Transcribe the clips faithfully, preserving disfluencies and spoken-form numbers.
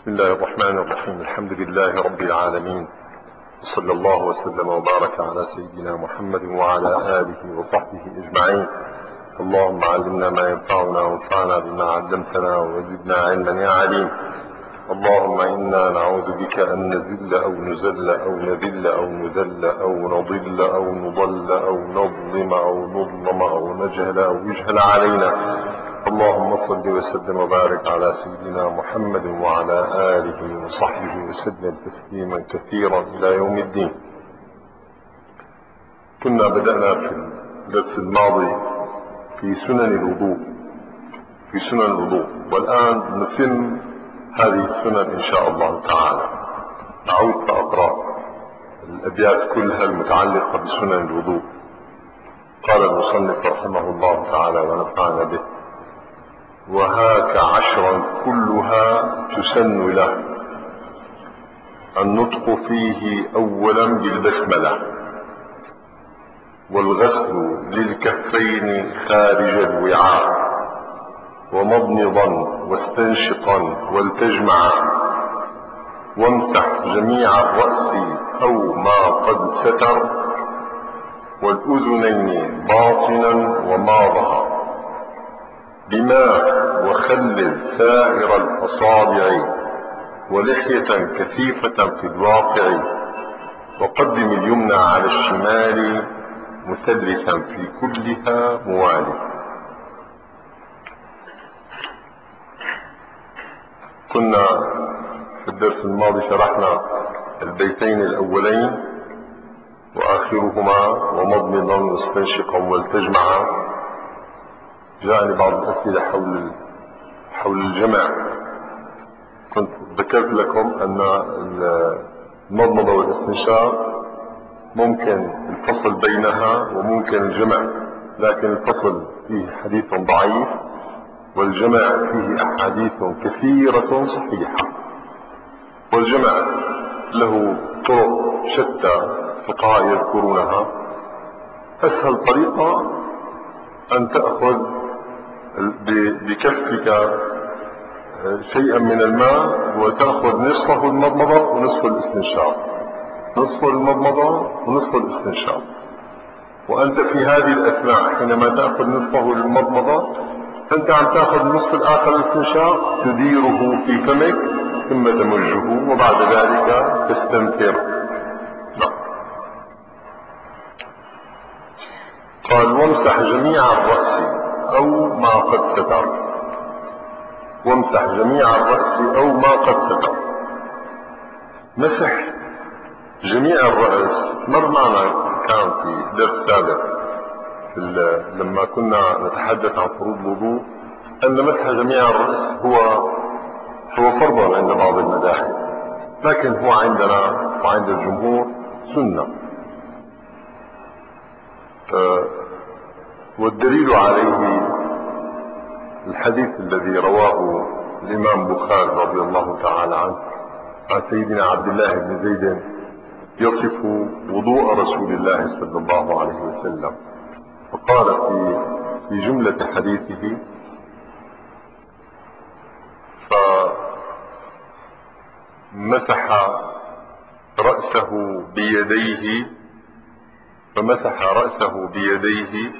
بسم الله الرحمن الرحيم. الحمد لله رب العالمين، وصلى الله وسلم وبارك على سيدنا محمد وعلى آله وصحبه أجمعين. اللهم علمنا ما ينفعنا وانفعنا بما علمتنا وزدنا علما يا عليم. اللهم إنا نعوذ بك أن نزل أو نزل أو نذل أو نذل أو نضل أو نضل أو نظلم أو نظلم أو نجهل أو يجهل علينا. اللهم صل وسلم وبارك على سيدنا محمد وعلى آله وصحبه وسلم تسليما كثيرا إلى يوم الدين. كنا بدأنا في الدرس الماضي في سنن الوضوء في سنن الوضوء والآن نتم هذه السنن إن شاء الله تعالى. أعود فأقرأ الأبيات كلها المتعلقة بسنن الوضوء. قال المصنف رحمه الله تعالى ونفعنا به: وهاك عشرا كلها تسن له، النطق فيه أولا بالبسملة، والغسل للكفين خارج الوعاء، ومضمضا واستنشقا ولتجمعا، وامسح جميع الرأس أو ما قد ستر، والأذنين باطنا وما ظهر، بماء وخلل سائر الأصابع، ولحية كثيفة في الواقع، وقدم اليمنى على الشمال مثلثا في كلها موالي. كنا في الدرس الماضي شرحنا البيتين الأولين وآخرهما ومضمضا واستنشقا ولتجمعا. جاءني بعض الأسئلة حول حول الجمع. كنت ذكرت لكم أن المضمضة والاستنشاق ممكن الفصل بينها وممكن الجمع، لكن الفصل فيه حديث ضعيف والجمع فيه أحاديث كثيرة صحيحة. والجمع له طرق شتى فقهاء يذكرونها. أسهل طريقة أن تأخذ بكفك شيئا من الماء وتأخذ نصفه المضمضة ونصف الاستنشاق، نصف المضمضة ونصف الاستنشاق. وأنت في هذه الأثناء حينما تأخذ نصفه المضمضة أنت عم تأخذ النصف الآخر الاستنشاق، تديره في فمك ثم تمجه، وبعد ذلك تستنثر. لا. قال: وامسح جميع الرأس أو ما قد ستر. وامسح جميع الرأس أو ما قد ستر. مسح جميع الرأس مر معنا، كان في درس سابق لما كنا نتحدث عن فروض الوضوء أن مسح جميع الرأس هو هو فرض عند بعض المذاهب، لكن هو عندنا وعند الجمهور سنة. أه والدليل عليه الحديث الذي رواه الإمام البخاري رضي الله تعالى عنه عن سيدنا عبد الله بن زيد يصف وضوء رسول الله صلى الله عليه وسلم، فقال في في جملة حديثه: فمسح رأسه بيديه فمسح رأسه بيديه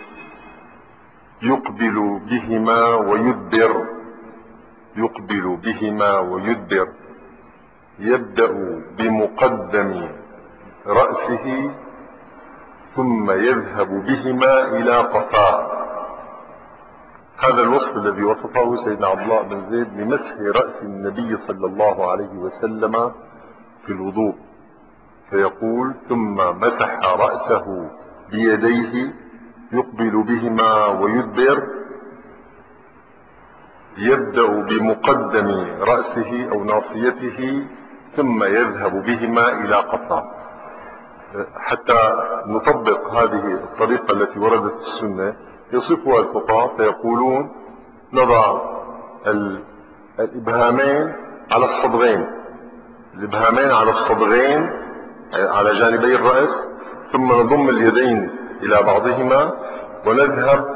يقبل بهما ويدبر يقبل بهما ويدبر يبدأ بمقدم رأسه ثم يذهب بهما إلى قفاه. هذا الوصف الذي وصفه سيدنا عبد الله بن زيد لمسح رأس النبي صلى الله عليه وسلم في الوضوء، فيقول: ثم مسح رأسه بيديه يقبل بهما ويدبر يبدأ بمقدم رأسه أو ناصيته ثم يذهب بهما إلى قفاه. حتى نطبق هذه الطريقة التي وردت في السنة يصفها الفقهاء فيقولون: نضع الإبهامين على الصدغين الإبهامين على الصدغين على جانبي الرأس، ثم نضم اليدين إلى بعضهما ونذهب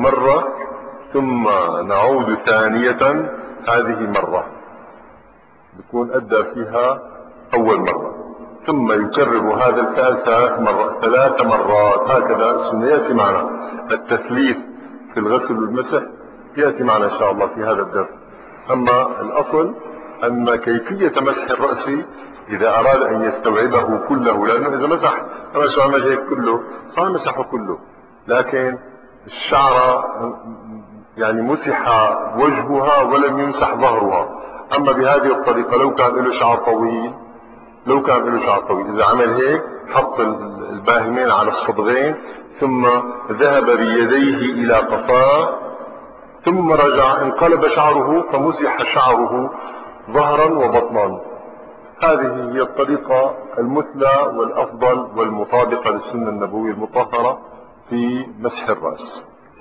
مرة ثم نعود ثانية، هذه مرة. بيكون أدى فيها أول مرة، ثم يكرر هذا الفعل ثلاث مرات ثلاث مرات هكذا. السنة يأتي معنا التثليث في الغسل والمسح، يأتي معنا إن شاء الله في هذا الدرس. أما الأصل أن كيفية مسح الرأس إذا أراد أن يستوعبه كله، لأنه إذا مسح رأسه عمل هيك كله صار مسحه كله، لكن الشعر يعني مسح وجهها ولم يمسح ظهرها. أما بهذه الطريقة لو كان له شعر طويل لو كان له شعر طويل إذا عمل هيك حط الباهمين على الصدغين ثم ذهب بيديه إلى قفاه ثم رجع انقلب شعره فمسح شعره ظهرا وبطنا. هذه هي الطريقة المثلى والأفضل والمطابقة للسنة النبوية المطهرة في مسح الرأس.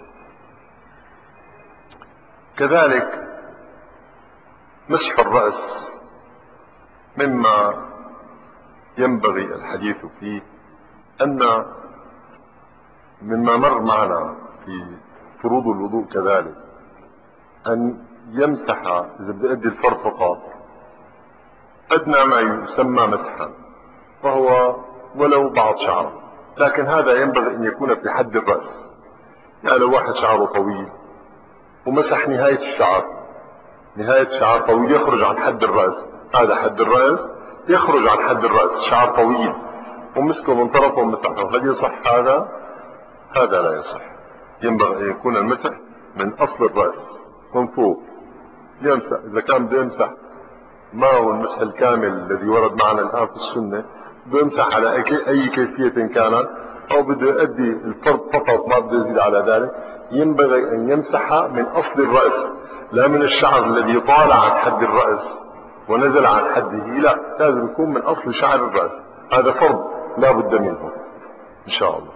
كذلك مسح الرأس مما ينبغي الحديث فيه أن مما مر معنا في فروض الوضوء كذلك أن يمسح إذا بده يؤدي الفرض فقط أدنى ما يسمى مسحا، وهو ولو بعض شعره، لكن هذا ينبغي أن يكون في حد الرأس. يعني لو واحد شعره طويل ومسح نهاية الشعر، نهاية شعر طويل يخرج عن حد الرأس، هذا حد الرأس يخرج عن حد الرأس، شعر طويل ومسكه من طرفه ومسحه، هل يصح هذا؟ هذا لا يصح. ينبغي أن يكون المسح من أصل الرأس من فوق، يمسح. إذا كان بده يمسح ما هو المسح الكامل الذي ورد معنا الآن في السنة، بده يمسح على أي كيفية كانت، أو بده يؤدي الفرض فقط ما بده يزيد على ذلك، ينبغي أن يمسح من أصل الرأس، لا من الشعر الذي طال عن حد الرأس ونزل عن حده، لا، لازم يكون من أصل شعر الرأس. هذا فرض لا بد منه إن شاء الله.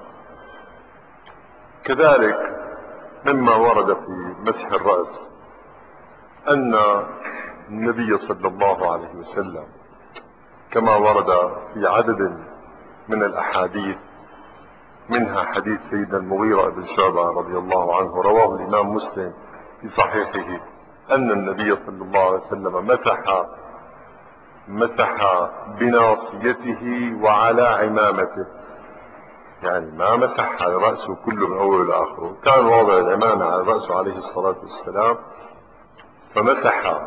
كذلك مما ورد في مسح الرأس أن النبي صلى الله عليه وسلم كما ورد في عدد من الأحاديث، منها حديث سيدنا المغيرة بن شعبة رضي الله عنه رواه الإمام مسلم في صحيحه، أن النبي صلى الله عليه وسلم مسح مسح بناصيته وعلى عمامته، يعني ما مسح على رأسه كله من أوله لآخره، كان واضع العمامة على رأسه عليه الصلاة والسلام، فمسح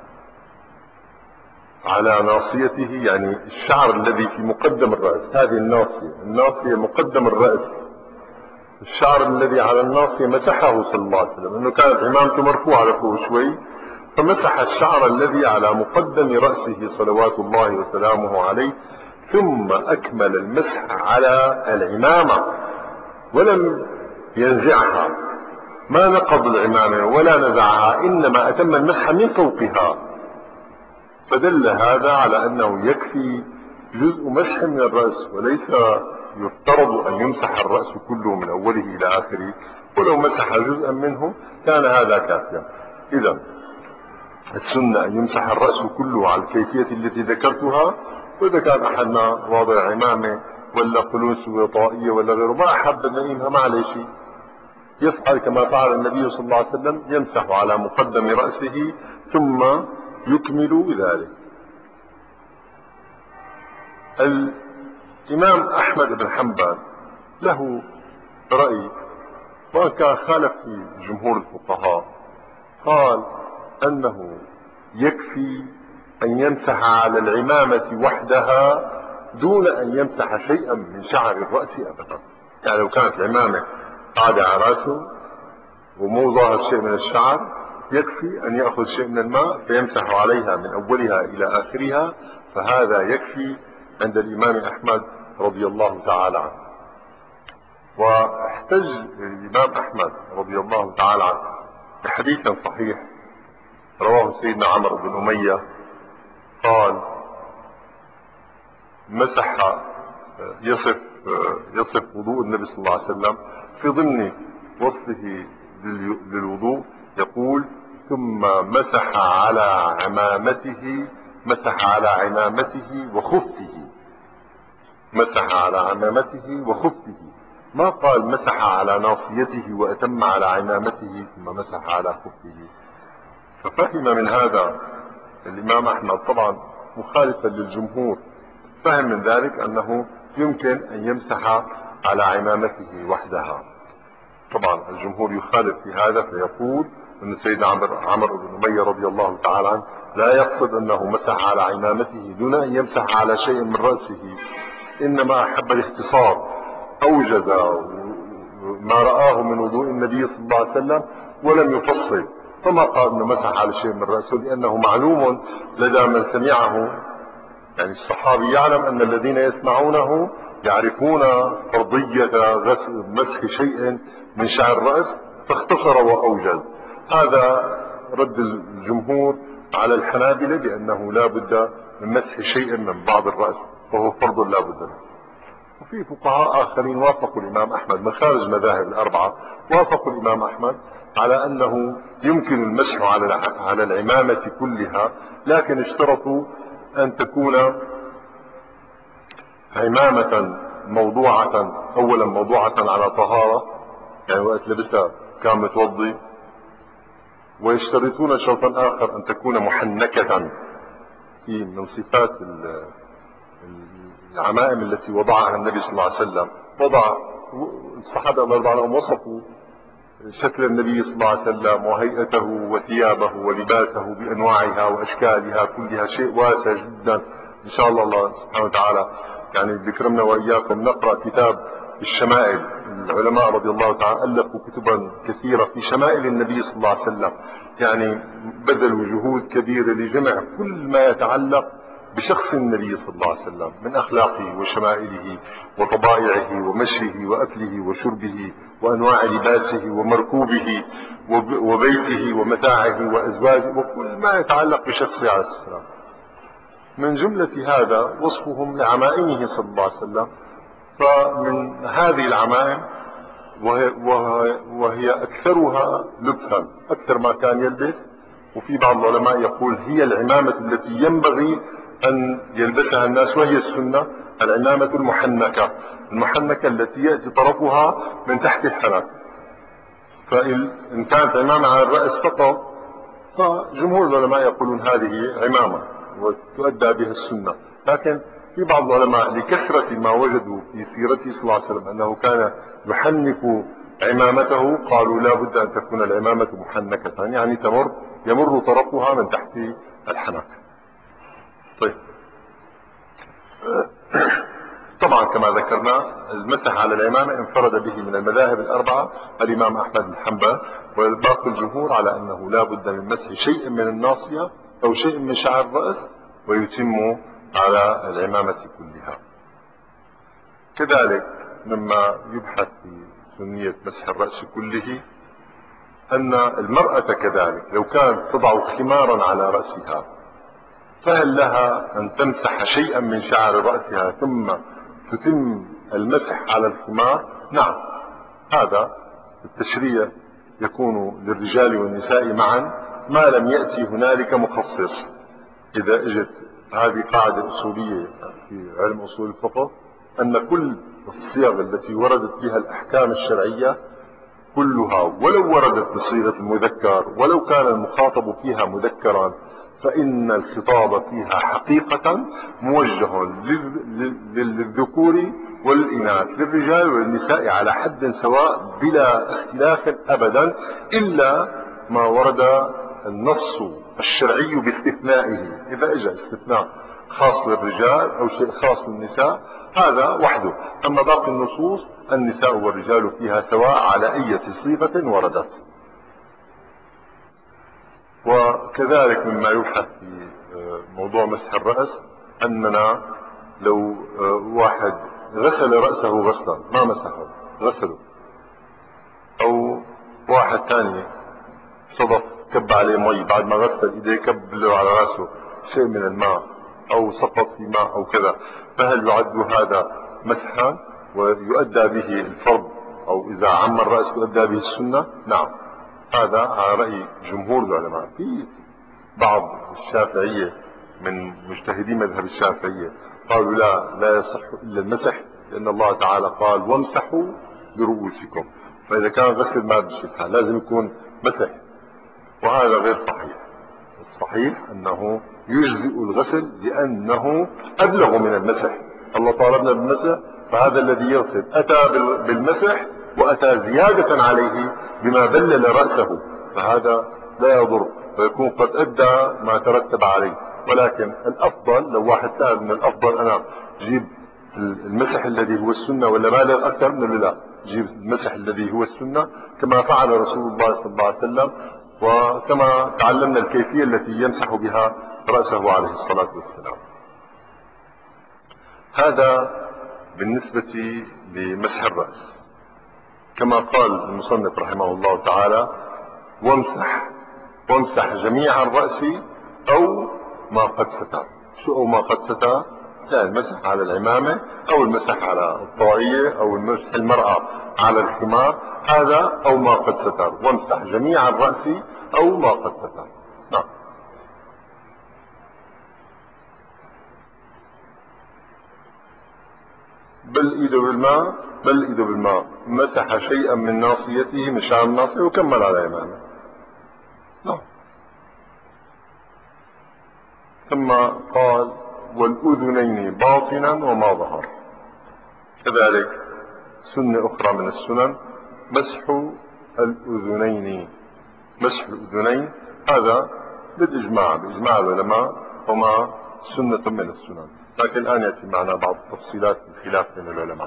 على ناصيته، يعني الشعر الذي في مقدم الرأس، هذه الناصية، الناصية مقدم الرأس، الشعر الذي على الناصية مسحه صلى الله عليه وسلم، انه كانت عمامته مرفوعة لفوق شوي، فمسح الشعر الذي على مقدم رأسه صلوات الله وسلامه عليه، ثم أكمل المسح على العمامة ولم ينزعها، ما نقض العمامة ولا نزعها، إنما أتم المسح من فوقها. فدل هذا على أنه يكفي جزء مسح من الرأس، وليس يفترض أن يمسح الرأس كله من أوله إلى آخره، ولو مسح جزءا منه كان هذا كافيا. إذا السنة أن يمسح الرأس كله على الكيفية التي ذكرتها، وإذا كان أحدنا واضع عمامة ولا قلوس وطائية ولا غيره ما أحب أن ينهى ما عليه شيء، يفعل كما فعل النبي صلى الله عليه وسلم، يمسح على مقدم رأسه ثم يكمل ذلك. الإمام أحمد بن حنبل له رأي، وكان خالف في جمهور الفقهاء، قال أنه يكفي أن يمسح على العمامة وحدها دون أن يمسح شيئا من شعر الرأس أبدا. يعني لو كانت العمامة قاعدة على رأسه ومو ظاهر شيء من الشعر، يكفي أن يأخذ شيء من الماء فيمسح عليها من أولها إلى آخرها، فهذا يكفي عند الإمام أحمد رضي الله تعالى عنه. واحتج الإمام أحمد رضي الله تعالى عنه بحديث صحيح رواه سيدنا عمرو بن أمية، قال مسح يصف يصف وضوء النبي صلى الله عليه وسلم، في ضمن وصفه للوضوء يقول ثم مسح على عمامته مسح على عمامته وخفه، مسح على عمامته وخفه، ما قال مسح على ناصيته وأتم على عمامته ثم مسح على خفه. ففهم من هذا الإمام أحمد طبعا مخالفا للجمهور فهم من ذلك أنه يمكن أن يمسح على عمامته وحدها. طبعا الجمهور يخالف في هذا فيقول أن سيدنا عمرو عمرو بن أمية رضي الله تعالى عنه لا يقصد أنه مسح على عمامته دون أن يمسح على شيء من رأسه، إنما أحب الاختصار، أوجز ما رآه من وضوء النبي صلى الله عليه وسلم ولم يفصل، فما قال أنه مسح على شيء من رأسه، لأنه معلوم لدى من سمعه، يعني الصحابي يعلم أن الذين يسمعونه يعرفون فرضية غسل مسح شيء من شعر الرأس، فاختصر وأوجز. هذا رد الجمهور على الحنابلة بأنه لا بد من مسح شيء من بعض الرأس وهو فرض لا بد منه. وفي فقهاء آخرين وافقوا الإمام أحمد من خارج المذاهب الأربعة، وافقوا الإمام أحمد على أنه يمكن المسح على على العمامة كلها، لكن اشترطوا أن تكون عمامة موضوعة، أولا موضوعة على طهارة، يعني وقت لبسها كان متوضي، ويشترطون شرطا آخر أن تكون محنكة. في من صفات العمائم التي وضعها النبي صلى الله عليه وسلم، وضع الصحابة رضي الله عنهم وصفوا شكل النبي صلى الله عليه وسلم وهيئته وثيابه ولباسه بأنواعها وأشكالها كلها، شيء واسع جدا. إن شاء الله الله سبحانه وتعالى يعني بكرمنا وإياكم نقرأ كتاب الشمائل. العلماء رضي الله تعالى ألفوا كتبا كثيرة في شمائل النبي صلى الله عليه وسلم، يعني بذلوا جهود كبيرة لجمع كل ما يتعلق بشخص النبي صلى الله عليه وسلم من أخلاقه وشمائله وطبائعه ومشيه وأكله وشربه وأنواع لباسه ومركوبه وبيته ومتاعه وأزواجه وكل ما يتعلق بشخصه عليه السلام. من جملة هذا وصفهم لعمائمه صلى الله عليه وسلم. فمن هذه العمائم وهي, وهي, وهي أكثرها لبسا، أكثر ما كان يلبس، وفي بعض العلماء يقول هي العمامة التي ينبغي أن يلبسها الناس، وهي السنة العمامة المحنكة، المحنكة التي يأتي طرفها من تحت الحنك. فإن كانت عمامة على الرأس فقط فجمهور العلماء يقولون هذه عمامة وتؤدى بها السنة، لكن في بعض العلماء لكثرة ما وجدوا في سيرته صلى الله عليه وسلم أنه كان يحنك عمامته قالوا لا بد أن تكون العمامة محنكة، يعني تمر يمر طرفها من تحت الحنك. طيب طبعا كما ذكرنا المسح على العمامة انفرد به من المذاهب الأربعة الإمام أحمد بن حنبل، والباقي الجمهور على أنه لا بد من مسح شيء من الناصية أو شيء من شعر الرأس ويتم على العمامة كلها. كذلك مما يبحث في سنية مسح الرأس كله أن المرأة كذلك لو كانت تضع خمارا على رأسها فهل لها أن تمسح شيئا من شعر رأسها ثم تتم المسح على الخمار؟ نعم، هذا التشريع يكون للرجال والنساء معا ما لم يأتي هنالك مخصص. إذا اجت هذه قاعدة أصولية في علم أصول الفقه أن كل الصيغ التي وردت بها الأحكام الشرعية كلها ولو وردت بصيغة المذكر ولو كان المخاطب فيها مذكرا فإن الخطاب فيها حقيقة موجه للذكور والإناث، للرجال والنساء على حد سواء بلا اختلاف أبدا، إلا ما ورد النص الشرعي باستثنائه. إذا اجى استثناء خاص للرجال أو شيء خاص للنساء هذا وحده، أما باقي النصوص النساء والرجال فيها سواء على أي صيغة وردت. وكذلك مما يبحث في موضوع مسح الرأس أننا لو واحد غسل رأسه غسلا ما مسحه غسله، أو واحد ثاني صدف كب عليه مي بعد ما غسل ايديه كب له على راسه شيء من الماء او سقط في ماء او كذا، فهل يعد هذا مسحا ويؤدى به الفرض، او اذا عم الراس يؤدى به السنه؟ نعم، هذا على راي جمهور العلماء. في بعض الشافعيه من مجتهدي مذهب الشافعيه قالوا لا لا يصح الا المسح، لان الله تعالى قال وامسحوا برؤوسكم، فاذا كان غسل ما بشي الحال لازم يكون مسح، وهذا غير صحيح. الصحيح أنه يجزئ الغسل لأنه أبلغ من المسح. الله طالبنا بالمسح، فهذا الذي يغسل أتى بالمسح وأتى زيادة عليه بما بلل رأسه، فهذا لا يضر ويكون قد أدى ما ترتب عليه. ولكن الأفضل، لو واحد سأل من الأفضل أنا جيب المسح الذي هو السنة ولا بالغ أكثر، من لا، جيب المسح الذي هو السنة كما فعل رسول الله صلى الله عليه وسلم، وكما تعلمنا الكيفية التي يمسح بها رأسه عليه الصلاة والسلام. هذا بالنسبة لمسح الرأس. كما قال المصنف رحمه الله تعالى: وامسح وامسح جميع الرأس أو ما قد ستر. شو أو ما قد ستر؟ يعني المسح على العمامة أو المسح على الطاقية أو المسح المرأة على الخمار، هذا أو ما قد ستر. وامسح جميع الرأس أو ما قد ستر. نعم. بل ايده بالماء بل ايده بالماء مسح شيئا من ناصيته، من شعر الناصية، وكمل على يمانه. نعم. ثم قال: والأذنين باطنا وما ظهر. كذلك سنة أخرى من السنن مسح الأذنين. مسح الأذنين هذا بالإجماع، بإجماع العلماء، هما سنة من السنن، لكن الآن يأتي معنا بعض التفصيلات الخلاف بين العلماء.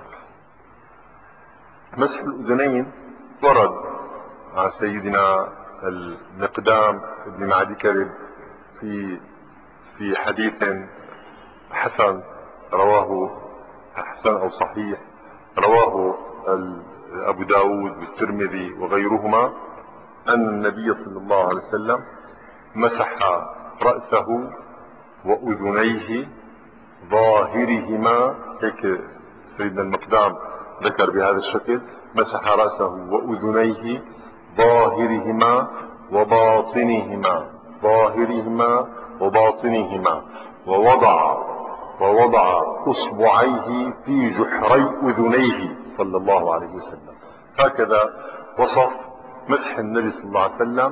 مسح الأذنين ورد عن سيدنا المقدام بن معدي كرب في في حديث حسن رواه حسن أو صحيح رواه أبو داود والترمذي وغيرهما، أن النبي صلى الله عليه وسلم مسح رأسه وأذنيه ظاهرهما، هيك سيدنا المقدام ذكر بهذا الشكل: مسح رأسه وأذنيه ظاهرهما وباطنهما ظاهرهما وباطنهما ووضع ووضع اصبعيه في جحري اذنيه صلى الله عليه وسلم. هكذا وصف مسح النبي صلى الله عليه وسلم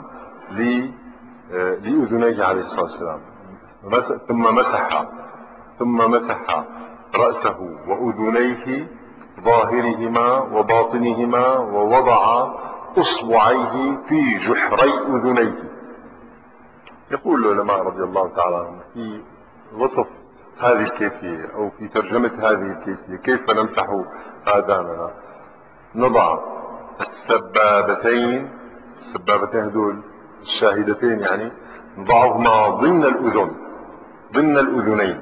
لاذنيه عليه الصلاه والسلام. ثم مسح ثم مسح رأسه وأذنيه ظاهرهما وباطنهما ووضع اصبعيه في جحري اذنيه. يقول العلماء رضي الله تعالى عنهم في وصف هذه الكيفية أو في ترجمة هذه الكيفية: كيف نمسح آذاننا؟ نضع السبابتين السبابتين هذول الشاهدتين يعني نضعهما ضمن الأذن ضمن الأذنين،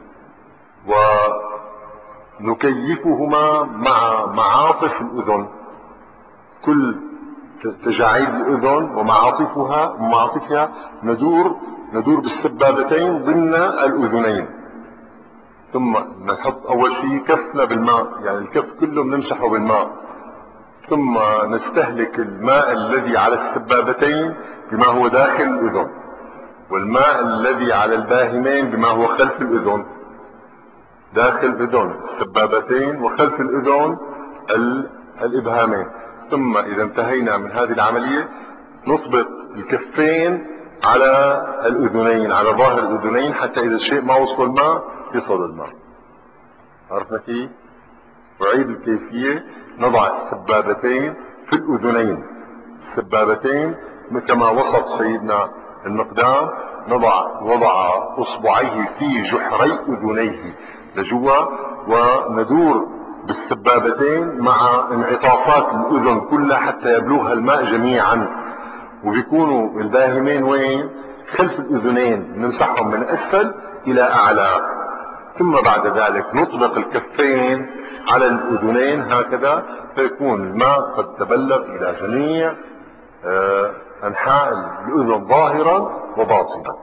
ونكيفهما مع معاطف الأذن، كل تجاعيد الأذن ومعاطفها ومعاطفها ندور ندور بالسبابتين ضمن الأذنين. ثم نحط أول شيء كفنا بالماء، يعني الكف كله بنمسحه بالماء، ثم نستهلك الماء الذي على السبابتين بما هو داخل الأذن، والماء الذي على الباهمين بما هو خلف الأذن، داخل الأذن السبابتين وخلف الأذن الإبهامين. ثم إذا انتهينا من هذه العملية نطبق الكفين على الأذنين، على ظاهر الأذنين، حتى إذا الشيء ما وصل الماء يصل الماء. عرفنا كيف؟ أعيد الكيفية: نضع السبابتين في الأذنين، السبابتين كما وصف سيدنا المقدام، نضع وضع أصبعيه في جحري أذنيه لجوا، وندور بالسبابتين مع انعطافات الأذن كلها حتى يبلغها الماء جميعا. وبيكونوا الباهمين وين؟ خلف الأذنين، نمسحهم من أسفل إلى أعلى. ثم بعد ذلك نطبق الكفين على الأذنين هكذا، فيكون الماء قد تبلغ إلى جميع أنحاء الأذن ظاهرا وباطنا.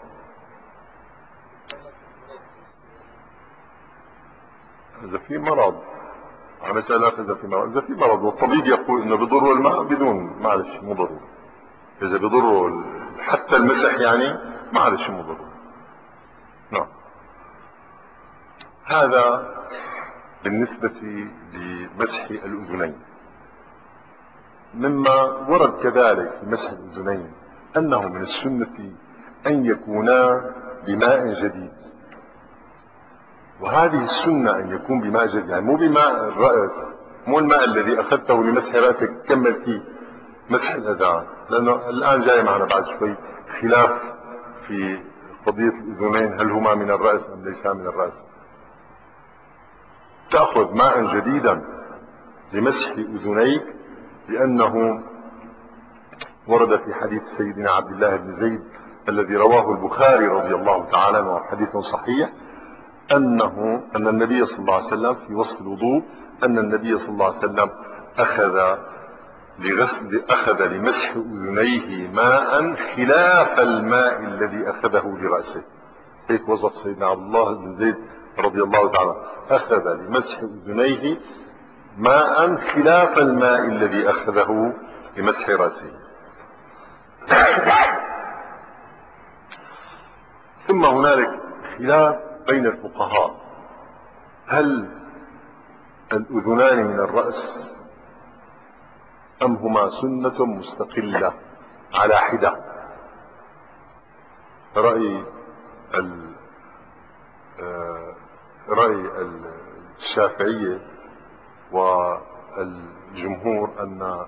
إذا في مرض على مسألة إذا في مرض إذا في مرض والطبيب يقول إنه بضر الماء، بدون معلش مو ضروري. إذا بضره حتى المسح يعني معلش مو ضروري. نعم. هذا بالنسبة لمسح الأذنين. مما ورد كذلك في مسح الأذنين أنه من السنة أن يكونا بماء جديد. وهذه السنة أن يكون بماء جديد، يعني مو بماء الرأس، مو الماء الذي أخذته لمسح رأسك تكمل فيه مسح الأذان، لأنه الآن جاي معنا بعد شوي خلاف في قضية الأذنين، هل هما من الرأس أم ليسا من الرأس. تأخذ ماء جديدا لمسح أذنيك، لأنه ورد في حديث سيدنا عبد الله بن زيد الذي رواه البخاري رضي الله تعالى عنه، حديث صحيح، أنه أن النبي صلى الله عليه وسلم في وصف الوضوء أن النبي صلى الله عليه وسلم أخذ لغسل أخذ لمسح أذنيه ماء خلاف الماء الذي أخذه لرأسه. هيك وصف سيدنا عبد الله بن زيد رضي الله تعالى، أخذ لمسح أذنيه ماء خلاف الماء الذي أخذه لمسح رأسه. ثم هنالك خلاف بين الفقهاء، هل الأذنان من الرأس أم هما سنة مستقلة على حدة؟ رأي رأي الشافعية والجمهور أن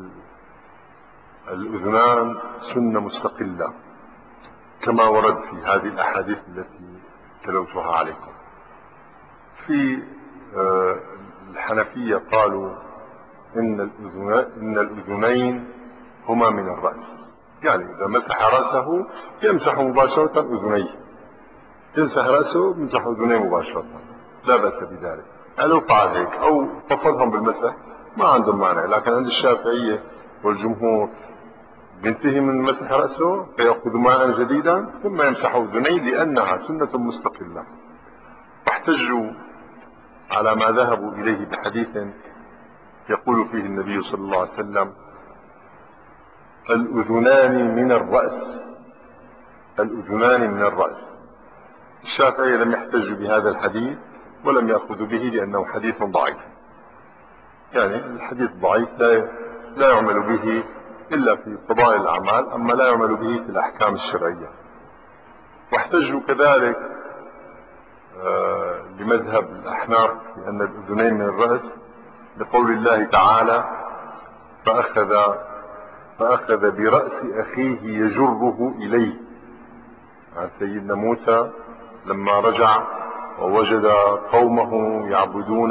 الأذنان سنة مستقلة كما ورد في هذه الأحاديث التي تلوتها عليكم. في الحنفية قالوا إن الأذنين هما من الرأس، يعني إذا مسح رأسه يمسح مباشرة أذنيه، يمسح رأسه يمسح أذنيه مباشرة، لا بأس بذلك. لو فعل هيك أو فصلهم بالمسح ما عندهم مانع، لكن عند الشافعية والجمهور بينتهي من مسح رأسه فيأخذ ماء جديدا ثم يمسح أذنيه لأنها سنة مستقلة. واحتجوا على ما ذهبوا إليه بحديث يقول فيه النبي صلى الله عليه وسلم: الأذنان من الرأس، الأذنان من الرأس. الشافعية لم يحتجوا بهذا الحديث ولم يأخذوا به لأنه حديث ضعيف، يعني الحديث ضعيف لا لا يعمل به إلا في فضائل الأعمال، أما لا يعمل به في الأحكام الشرعية. واحتجوا كذلك آه لمذهب الأحناف في أن الأذنين من الرأس لقول الله تعالى: فأخذ فأخذ برأس أخيه يجره إليه. عن سيدنا موسى لما رجع ووجد قومه يعبدون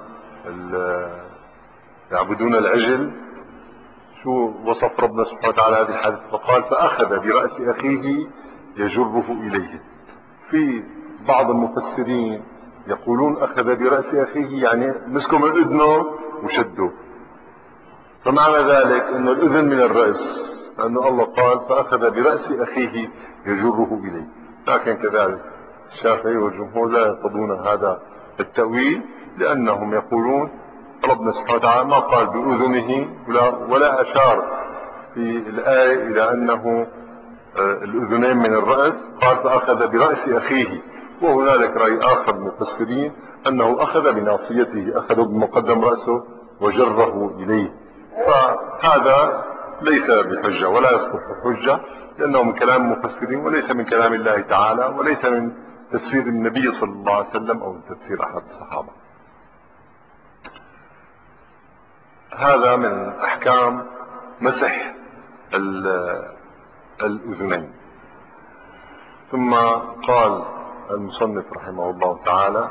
يعبدون العجل، شو وصف ربنا سبحانه وتعالى هذه الحادثة؟ فقال: فأخذ برأس أخيه يجره إليه. في بعض المفسرين يقولون أخذ برأس أخيه يعني مسكه من أذنه وشده، فمعنى ذلك أن الأذن من الرأس، لأنه الله قال: فأخذ برأس أخيه يجره إليه. لكن كذلك الشافعي والجمهور لا يرفضون هذا التأويل، لأنهم يقولون ربنا سبحانه وتعالى ما قال بأذنه ولا, ولا أشار في الآية إلى أنه الأذنين من الرأس، قال فأخذ برأس أخيه. وهنالك رأي آخر من المفسرين أنه أخذ بناصيته، أخذ بمقدم رأسه وجره إليه. فهذا ليس بحجة ولا يصبح حجة، لأنه من كلام المفسرين وليس من كلام الله تعالى، وليس من تفسير النبي صلى الله عليه وسلم أو من تفسير أحد الصحابة. هذا من أحكام مسح الأذنين. ثم قال المصنف رحمه الله تعالى: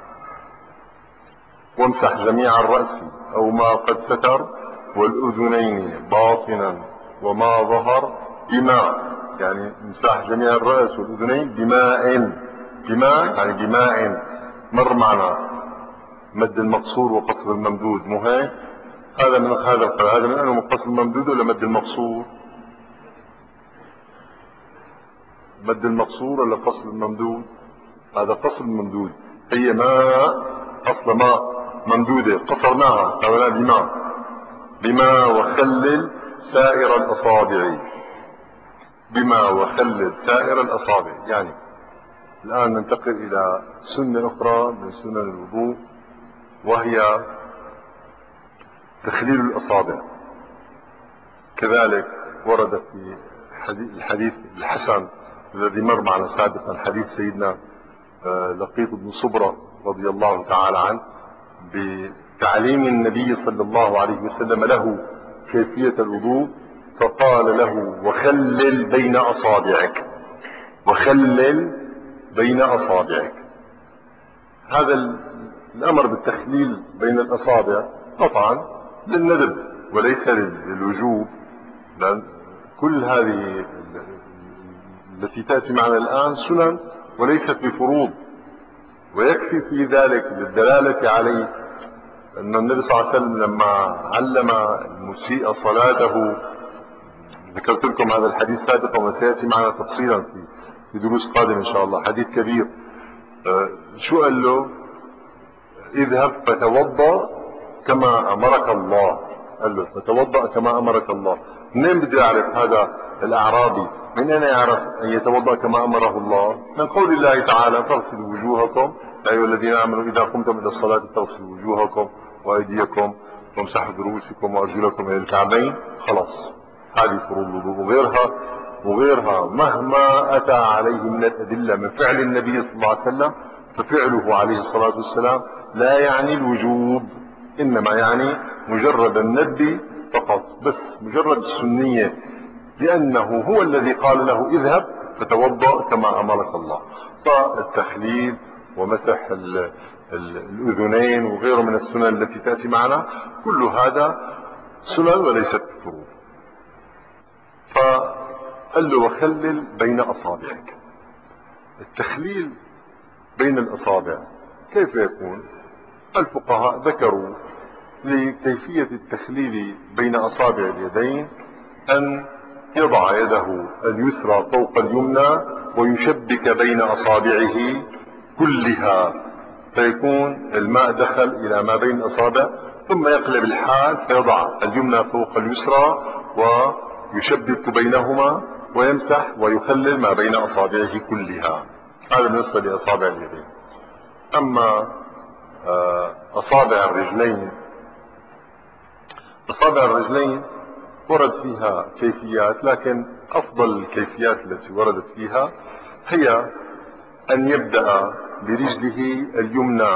وامسح جميع الرأس أو ما قد ستر والأذنين باطنا وما ظهر بماء، يعني امسح جميع الرأس والأذنين بماء. بماء يعني بماء. مر معنا مد المقصور وقصر الممدود، مو هيك؟ هذا من هذا هذا من انه قصر الممدود ولا مد المقصور؟ مد المقصور ولا قصر الممدود؟ هذا قصر الممدود، هي ماء اصل ماء ممدودة قصرناها سويناها بماء. بما وخلل سائر الأصابع، بما وخلل سائر الأصابع. يعني الآن ننتقل إلى سنة أخرى من سنن الوضوء، وهي تخليل الأصابع. كذلك ورد في الحديث الحسن الذي مر معنا سابقا، حديث سيدنا لقيط بن صبرة رضي الله تعالى عنه بتعليم النبي صلى الله عليه وسلم له كيفية الوضوء، فقال له: وخلل بين أصابعك، وخلل بين أصابعك. هذا الأمر بالتخليل بين الأصابع قطعا للندب وليس للوجوب، لأن كل هذه التي تأتي معنا الآن سنن وليست بفروض. ويكفي في ذلك للدلالة عليه أن النبي صلى الله عليه وسلم لما علم المسيء صلاته، ذكرت لكم هذا الحديث سابقا وسيأتي معنا تفصيلا في في دروس قادمة إن شاء الله، حديث كبير. أه شو قال له؟ اذهب فتوضأ كما أمرك الله. قال له: فتوضأ كما أمرك الله. منين بده يعرف هذا الأعرابي؟ من أين يعرف أن يتوضأ كما أمره الله؟ من قول الله تعالى: فاغسلوا وجوهكم يا أيها الذين آمنوا إذا قمتم إلى الصلاة فاغسلوا وجوهكم وأيديكم وامسحوا برؤوسكم وأرجلكم إلى الكعبين. خلاص، هذه فروض الوضوء. وغيرها وغيرها مهما أتى عليه من الأدلة من فعل النبي صلى الله عليه وسلم، ففعله عليه الصلاة والسلام لا يعني الوجوب، إنما يعني مجرد الندب فقط، بس مجرد السنية، لأنه هو الذي قال له: اذهب فتوضأ كما أمرك الله. فالتخليل ومسح ال ال الأذنين وغيره من السنن التي تأتي معنا، كل هذا سنن وليست فروض. فقال له: وخلل بين أصابعك. التخليل بين الأصابع كيف يكون؟ الفقهاء ذكروا لكيفية التخليل بين أصابع اليدين أن يضع يده اليسرى فوق اليمنى ويشبك بين أصابعه كلها، فيكون الماء دخل إلى ما بين الأصابع، ثم يقلب الحال فيضع اليمنى فوق اليسرى ويشبك بينهما ويمسح ويخلل ما بين أصابعه كلها. هذا بالنسبة لأصابع اليدين. أما أصابع الرجلين، أصابع الرجلين ورد فيها كيفيات، لكن أفضل الكيفيات التي وردت فيها هي أن يبدأ برجله اليمنى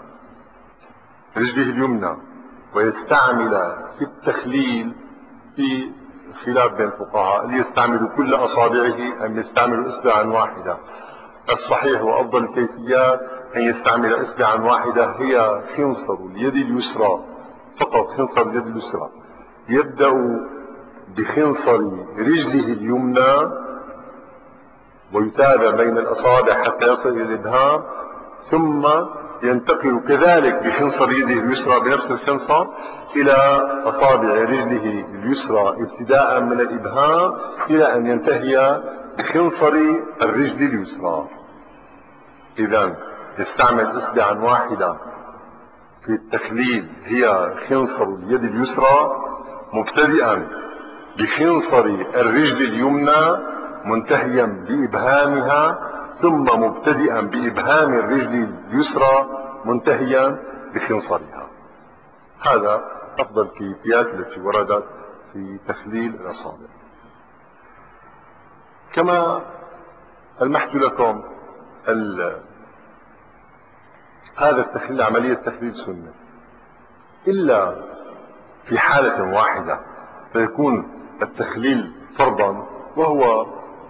رجله اليمنى ويستعمل في التخليل، في خلاف بين الفقهاء، هل يستعمل كل أصابعه أم يستعمل إصبعا واحدة. الصحيح وأفضل الكيفيات أن يستعمل إصبعا واحدة، هي خنصر اليد اليسرى فقط، خنصر اليد اليسرى. يبدأ بخنصر رجله اليمنى ويتابع بين الأصابع حتى يصل إلى الإبهام، ثم ينتقل كذلك بخنصر يده اليسرى بنفس الخنصر إلى أصابع رجله اليسرى ابتداء من الإبهام إلى أن ينتهي بخنصر الرجل اليسرى. إذن يستعمل إصبعا واحدة في التخليل، هي خنصر اليد اليسرى، مبتدئا بخنصر الرجل اليمنى منتهيا بإبهامها، ثم مبتدئا بإبهام الرجل اليسرى منتهيا بخنصرها. هذا أفضل الكيفيات التي وردت في تخليل الأصابع. كما ألمحت لكم هذا التخليل، عملية تخليل سنة، إلا في حالة واحدة فيكون التخليل فرضا، وهو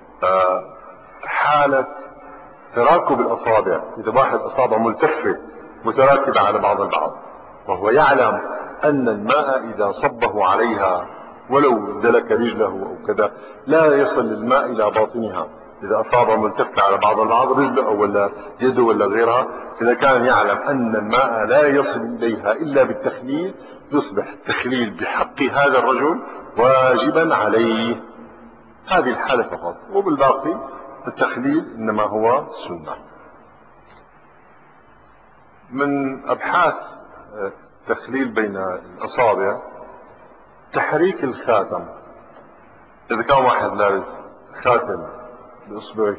حالة تراكب الأصابع. إذا واحد أصابع ملتفة متراكبة على بعض البعض، وهو يعلم أن الماء إذا صبه عليها ولو دلك رجله أو كذا لا يصل الماء إلى باطنها. إذا أصابع ملتفة على بعض البعض، رجله أو ولا يده ولا غيرها، إذا كان يعلم أن الماء لا يصل إليها إلا بالتخليل، يصبح التخليل بحق هذا الرجل واجبا عليه. هذه الحالة فقط، وبالباقي التخليل إنما هو سنة. من أبحاث التخليل بين الأصابع تحريك الخاتم. إذا كان واحد لابس خاتم بإصبعه،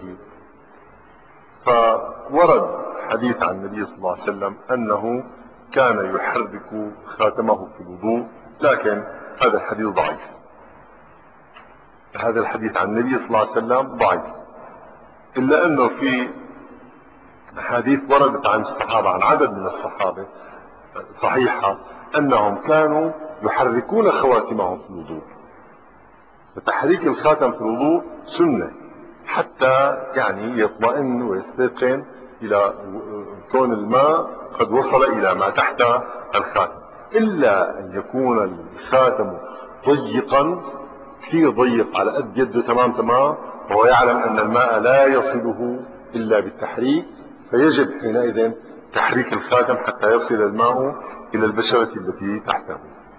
فورد حديث عن النبي صلى الله عليه وسلم أنه كان يحرك خاتمه في الوضوء، لكن هذا الحديث ضعيف. هذا الحديث عن النبي صلى الله عليه وسلم ضعيف، إلا أنه في حديث وردت عن الصحابة، عن عدد من الصحابة صحيحة، أنهم كانوا يحركون خواتمهم في الوضوء. فتحريك الخاتم في الوضوء سنة حتى يعني يطمئن ويستيقن إلى كون الماء قد وصل إلى ما تحت الخاتم، إلا أن يكون الخاتم ضيقا كثير ضيق على قد يده تمام تمام، وهو يعلم أن الماء لا يصله إلا بالتحريك، فيجب حينئذ تحريك الخاتم حتى يصل الماء إلى البشرة التي تحته.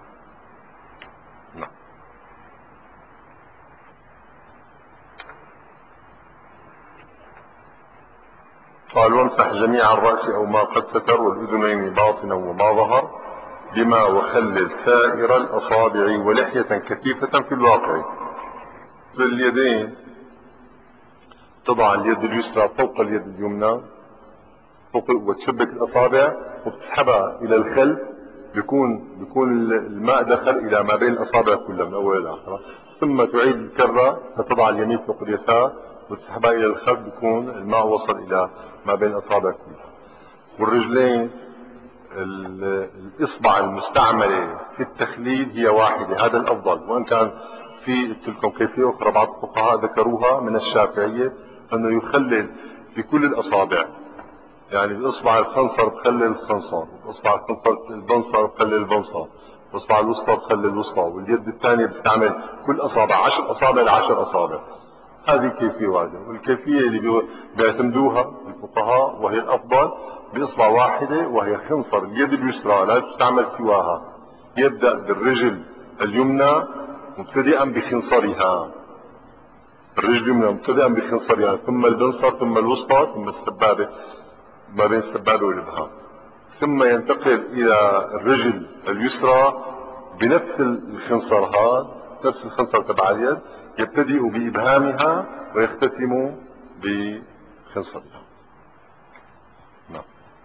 نعم. قال وامسح جميع الرأس أو ما قد ستر، والأذنين باطنا وما ظهر، بما وخلل سائر الأصابع، ولحية كثيفة في الواقع. باليدين تضع اليد اليسرى فوق اليد اليمنى فوق، وتشبك الأصابع وبتسحبها إلى الخلف، بيكون بيكون الماء دخل إلى ما بين الأصابع كلها من أول إلى آخرها، ثم تعيد الكرة فتضع اليمين فوق اليسار وتسحبها إلى الخلف، بيكون الماء وصل إلى ما بين الأصابع كلها. والرجلين الإصبع المستعملة في التخليل هي واحدة، هذا الأفضل، وإن كان في قلت لكم كيفية أخرى بعض الفقهاء ذكروها من الشافعية أنه يخلل في كل الأصابع، يعني بإصبع الخنصر بخلل الخنصر، بإصبع الخنصر البنصر بخلل البنصر، بإصبع الوسطى بخلل الوسطى، واليد الثانية بيستعمل كل أصابع عشر أصابع لعشر أصابع. هذه كيفية واحدة، والكيفية اللي بيعتمدوها الفقهاء وهي الأفضل بإصبع واحدة وهي خنصر اليد اليسرى لا تستعمل سواها، يبدأ بالرجل اليمنى مبتدئا بخنصرها، الرجل اليمنى مبتدئا بخنصرها، ثم البنصر ثم الوسطى ثم السبابة ما بين السبابة والإبهام، ثم ينتقل إلى الرجل اليسرى بنفس الخنصر، هذا نفس الخنصر تبع اليد، يبتدئ بإبهامها ويختتم بخنصرها. نعم.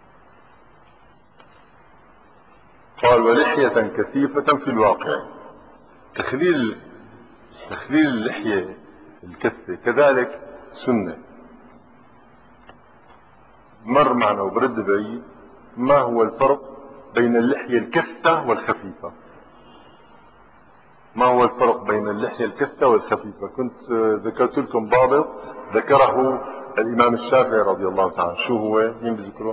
قال ولحية كثيفة في الواقع. تخليل تخليل اللحية الكثة كذلك سنة. مر معنا وبرد بعيد ما هو الفرق بين اللحية الكثة والخفيفة؟ ما هو الفرق بين اللحية الكثة والخفيفة؟ كنت ذكرت لكم ضابط ذكره الإمام الشافعي رضي الله تعالى، شو هو؟ مين بذكره؟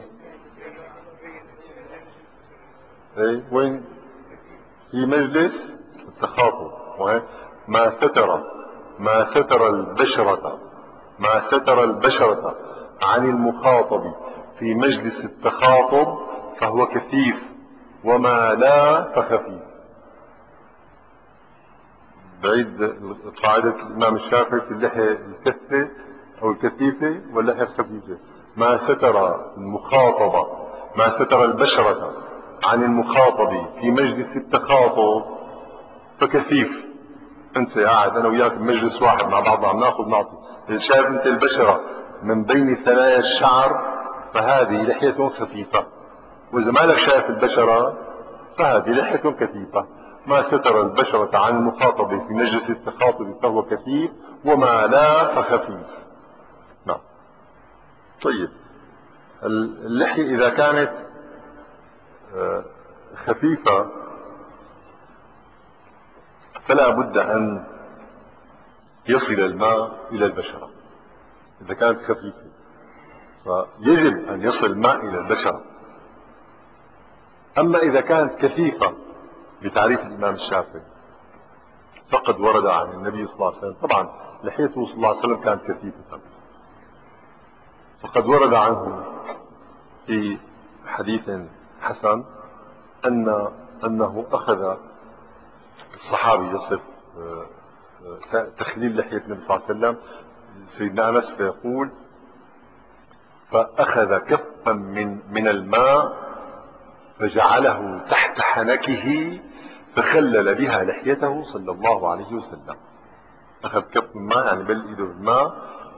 اي وين؟ في مجلس التخاطب، ما ستر ما ستر البشرة ما ستر البشرة عن المخاطب في مجلس التخاطب فهو كثيف، وما لا فخفيف. بعيد قاعدة الإمام الشافعي في اللحية الكثة أو الكثيفة واللحية الخفيفة. ما ستر المخاطبة ما ستر البشرة عن المخاطب في مجلس التخاطب فكثيف. انت قاعد انا وياك بمجلس واحد مع بعضنا عم ناخذ نعطي، اذا شايف انت البشرة من بين ثنايا الشعر فهذه لحية خفيفة، واذا ما لك شايف البشرة فهذه لحية كثيفة. ما ستر البشرة عن المخاطب في مجلس التخاطب فهو كثيف، وما لا فخفيف. نعم. طيب اللحية اذا كانت خفيفة فلا بد ان يصل الماء الى البشرة. اذا كانت خفيفة فيجب ان يصل الماء الى البشرة. اما اذا كانت كثيفة بتعريف الامام الشافعي فقد ورد عن النبي صلى الله عليه وسلم، طبعا لحيته صلى الله عليه وسلم كانت كثيفة، فقد ورد عنه في حديث حسن ان انه اخذ الصحابي يصف تخليل لحية النبي صلى الله عليه وسلم، سيدنا انس فيقول فاخذ كفا من من الماء فجعله تحت حنكه فخلل بها لحيته صلى الله عليه وسلم. اخذ كف من ماء يعني بل ايده بالماء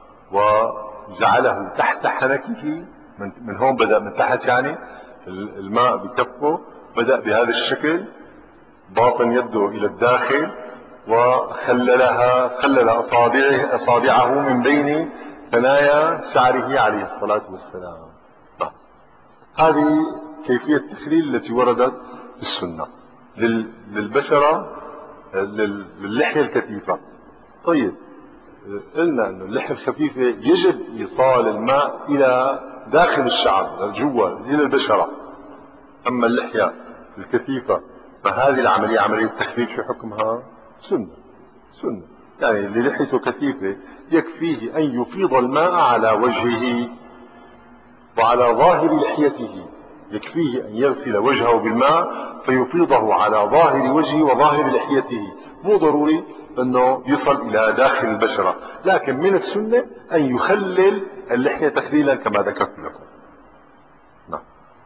وجعله تحت حنكه، من, من هون بدأ من تحت، يعني الماء بكفه بدأ بهذا الشكل، باطن يده الى الداخل وخللها خلل اصابعه اصابعه من بين ثنايا شعره عليه الصلاة والسلام. نعم. هذه كيفية التخليل التي وردت في السنة للبشرة، للحية الكثيفة. طيب قلنا أن اللحية الخفيفة يجب إيصال الماء إلى داخل الشعر جوا إلى البشرة. أما اللحية الكثيفة فهذه العملية عملية تخفيف، شو حكمها؟ سنة. سنة يعني اللي لحيته كثيفة يكفيه أن يفيض الماء على وجهه وعلى ظاهر لحيته، يكفيه أن يغسل وجهه بالماء فيفيضه على ظاهر وجهه وظاهر لحيته، مو ضروري أنه يصل إلى داخل البشرة، لكن من السنة أن يخلل اللحية تخليلا كما ذكرت لكم. نعم.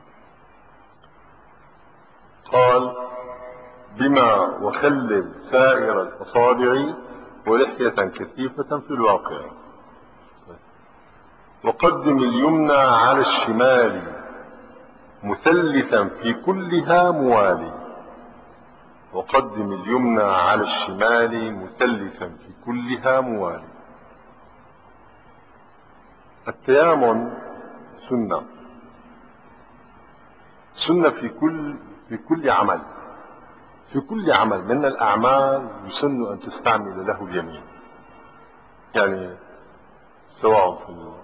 قال بما وخلل سائر الأصابع ولحية كثيفة في الواقع. وقدم اليمنى على الشمال مثلثا في كلها موالي. وقدم اليمنى على الشمال مثلثا في كلها موالي. التيامن سنة، سنة في كل في كل عمل، في كل عمل من الأعمال يسن أن تستعمل له اليمين. يعني سواء في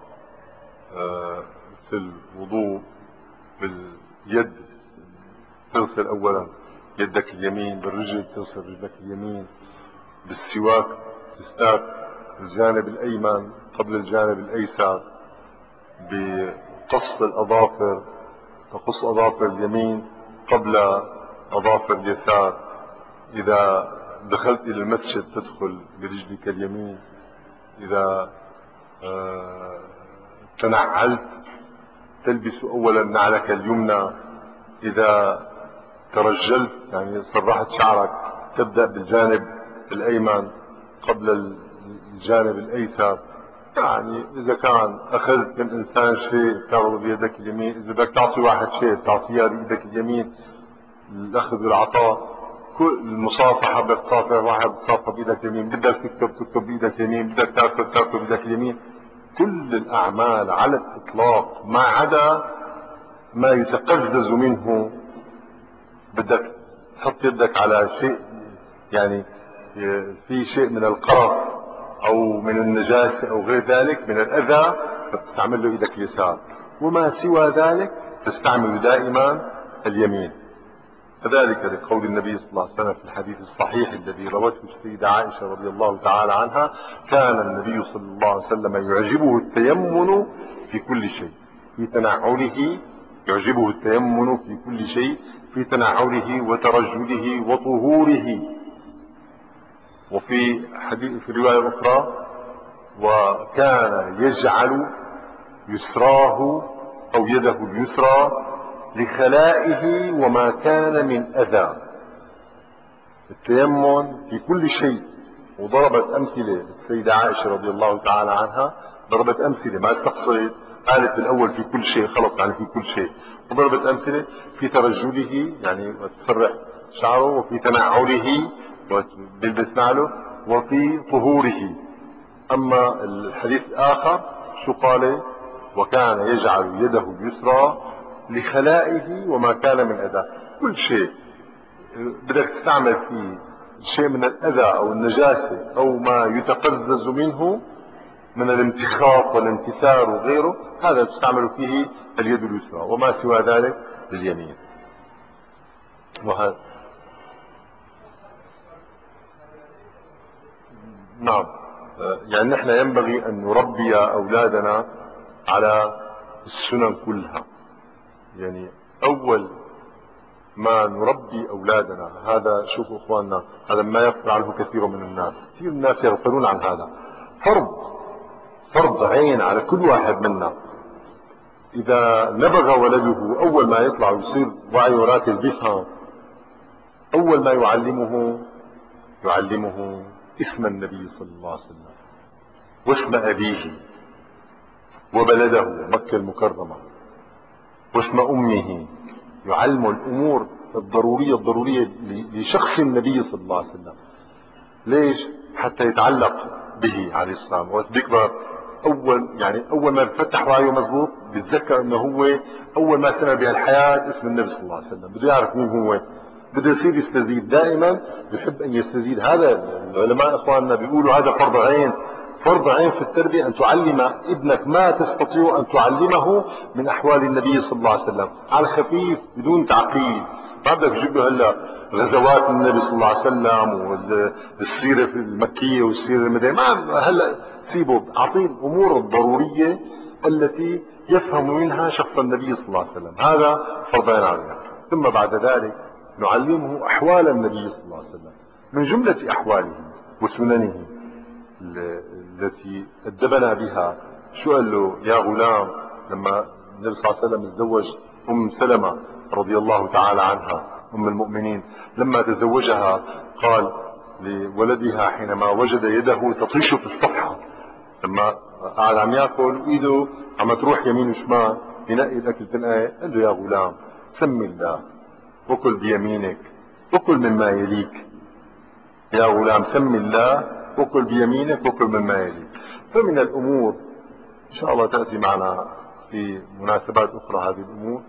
في الوضوء باليد تغسل أولا يدك اليمين، بالرجل تغسل رجلك اليمين، بالسواك تستاك الجانب الأيمن قبل الجانب الأيسر، بقص الأظافر تقص أظافر اليمين قبل أظافر اليسار، إذا دخلت إلى المسجد تدخل برجلك اليمين، إذا آه تنعلت تلبس أولا نعلك اليمنى، إذا ترجلت يعني سرحت شعرك تبدأ بالجانب الأيمن قبل الجانب الأيسر. يعني إذا كان أخذت من إنسان شيء تاخذه بيدك اليمين، إذا بدك تعطي واحد شيء تعطيها بيدك اليمين، الأخذ والعطاء، كل المصافحة بدك تصافح واحد تصافح بيدك اليمين، بدك تكتب تكتب بيدك اليمين، بدك تاكل تاكل بيدك اليمين. كل الأعمال على الإطلاق ما عدا ما يتقزز منه بدك تحط يدك على شيء يعني في شيء من القرف او من النجاسة او غير ذلك من الاذى فتستعمل له ايدك اليسار، وما سوى ذلك تستعمل دائما اليمين. كذلك لقول النبي صلى الله عليه وسلم في الحديث الصحيح الذي روته السيدة عائشة رضي الله تعالى عنها: كان النبي صلى الله عليه وسلم يعجبه التيمن في كل شيء، في تنعله يعجبه التيمن في كل شيء، في تنعله وترجله وطهوره. وفي حديث في رواية أخرى: وكان يجعل يسراه أو يده اليسرى لخلائه وما كان من أذى. التيمن في كل شيء. وضربت أمثلة السيدة عائشة رضي الله تعالى عنها، ضربت أمثلة ما استقصيت، قالت بالأول في كل شيء خلص يعني في كل شيء، وضربت أمثلة في ترجله يعني وتسرح شعره، وفي تنعله وبيلبس نعله، وفي طهوره. أما الحديث الآخر شو قال؟ وكان يجعل يده اليسرى لخلائه وما كان من أذى. كل شيء بدك تستعمل فيه شيء من الأذى أو النجاسة أو ما يتقزز منه من الامتخاط والانتثار وغيره، هذا تستعمل فيه اليد اليسرى، وما سوى ذلك اليمين. وهذا نعم. يعني نحن ينبغي أن نربي أولادنا على السنن كلها. يعني أول ما نربي أولادنا، هذا شوفوا إخواننا، هذا ما يغفل عنه كثير من الناس، كثير من الناس يغفلون عن هذا. فرض فرض عين على كل واحد منا، إذا نبغ ولده أول ما يطلع ويصير وعي وراكز بيفهم، أول ما يعلمه يعلمه اسم النبي صلى الله عليه وسلم واسم أبيه وبلده مكة المكرمة واسم أمه، يعلم الأمور الضرورية الضرورية لشخص النبي صلى الله عليه وسلم. ليش؟ حتى يتعلق به عليه السلام. وقت بيكبر اول يعني اول ما بفتح وعيه مزبوط بيتذكر انه هو اول ما سمع بهالحياه اسم النبي صلى الله عليه وسلم، بده يعرف مين هو، بده يصير يستزيد دائما، يحب ان يستزيد. هذا العلماء اخواننا بيقولوا هذا فرض عين، فرض عين في التربيه ان تعلم ابنك ما تستطيع ان تعلمه من احوال النبي صلى الله عليه وسلم على الخفيف بدون تعقيد. ما بدك تجيب له هلا غزوات النبي صلى الله عليه وسلم والسيره المكيه والسيره المدنيه، ما هلا سيبه، اعطيه الامور الضروريه التي يفهم منها شخص النبي صلى الله عليه وسلم، هذا فرضين علينا. ثم بعد ذلك نعلمه احوال النبي صلى الله عليه وسلم من جمله احواله وسننه التي ادبنا بها. شو قال له يا غلام لما النبي صلى الله عليه وسلم تزوج ام سلمة رضي الله تعالى عنها ام المؤمنين، لما تزوجها قال لولدها حينما وجد يده تطيش في الصفحة، لما قاعد عم ياكل وايده عم تروح يمين وشمال ينقي الاكل تنقي، قال له يا غلام سم الله وكل بيمينك وكل مما يليك، يا غلام سم الله وكل بيمينك وكل مما يليك. فمن الامور ان شاء الله تاتي معنا في مناسبات اخرى هذه الامور،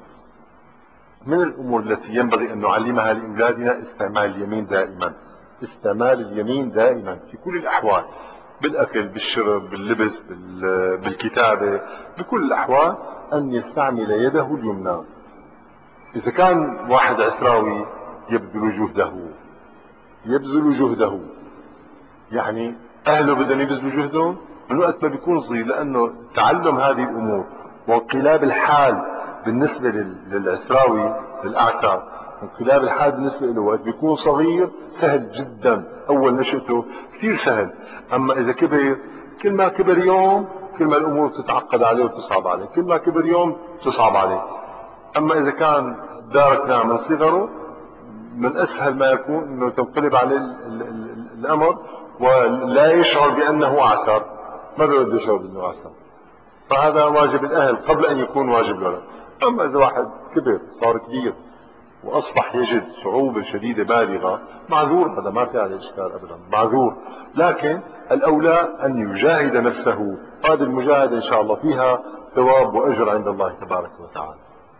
من الامور التي ينبغي ان نعلمها لاولادنا استعمال اليمين دائما، استعمال اليمين دائما في كل الاحوال، بالاكل بالشرب باللبس بالكتابه، بكل الاحوال ان يستعمل يده اليمنى. اذا كان واحد عسراوي يبذل جهده يبذل جهده يعني اهله بدهم يبذلوا جهدهم من وقت ما بيكون صغير، لانه تعلم هذه الامور وانقلاب الحال بالنسبه للعسراوي للاعسر، انقلاب الحال بالنسبه له وقت بيكون صغير سهل جدا، اول نشأته كثير سهل. اما اذا كبر، كل ما كبر يوم كل ما الامور بتتعقد عليه وبتصعب عليه، كل ما كبر يوم بتصعب عليه. اما اذا كان داركنا من صغره من اسهل ما يكون انه تنقلب عليه ال ال ال الامر ولا يشعر بانه اعسر، ما بده يشعر بانه اعسر. فهذا واجب الاهل قبل ان يكون واجب الولد. اما اذا واحد كبر صار كبير واصبح يجد صعوبة شديدة بالغة، معذور، هذا ما في عليه اشكال ابدا، معذور، لكن الاولى ان يجاهد نفسه، هذه المجاهدة ان شاء الله فيها ثواب واجر عند الله تبارك وتعالى.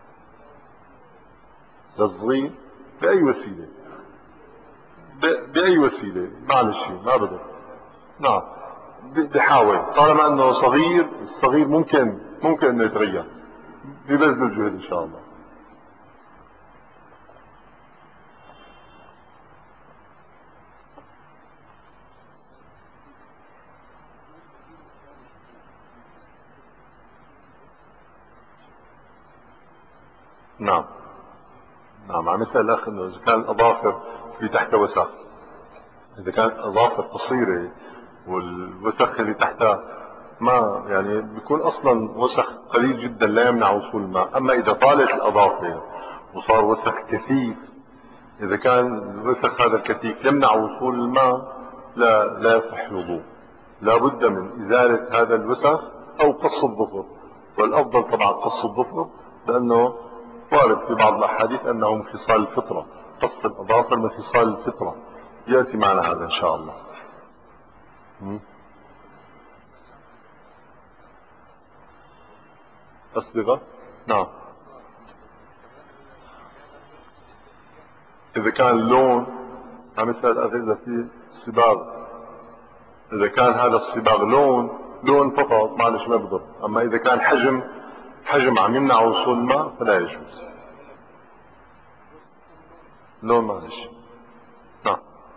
للصغير باي وسيلة، باي وسيلة، معلش ما بده، نعم بحاول، طالما انه صغير، الصغير ممكن ممكن انه يتغير، ببذل الجهد ان شاء الله. نعم نعم عم يسأل الاخ انه اذا كان الاظافر في تحتها وسخ، اذا كانت اظافر قصيرة والوسخ اللي تحتها ما يعني بيكون اصلا وسخ قليل جدا لا يمنع وصول الماء. اما اذا طالت الاظافر وصار وسخ كثيف، اذا كان الوسخ هذا الكثيف يمنع وصول الماء لا لا يصح الوضوء، لا بد من ازالة هذا الوسخ او قص الظفر، والافضل طبعا قص الظفر لانه وارد في بعض الاحاديث انه من خصال الفطرة، قص الاظافر من خصال الفطرة، ياتي معنا هذا ان شاء الله. أصبغة، نعم. إذا كان لون، عم يسأل أخي إذا في صباغ، إذا كان هذا الصباغ لون لون فقط معلش ما بضر، أما إذا كان حجم حجم عم يمنع وصول الماء فلا يجوز. لون معلش، نعم.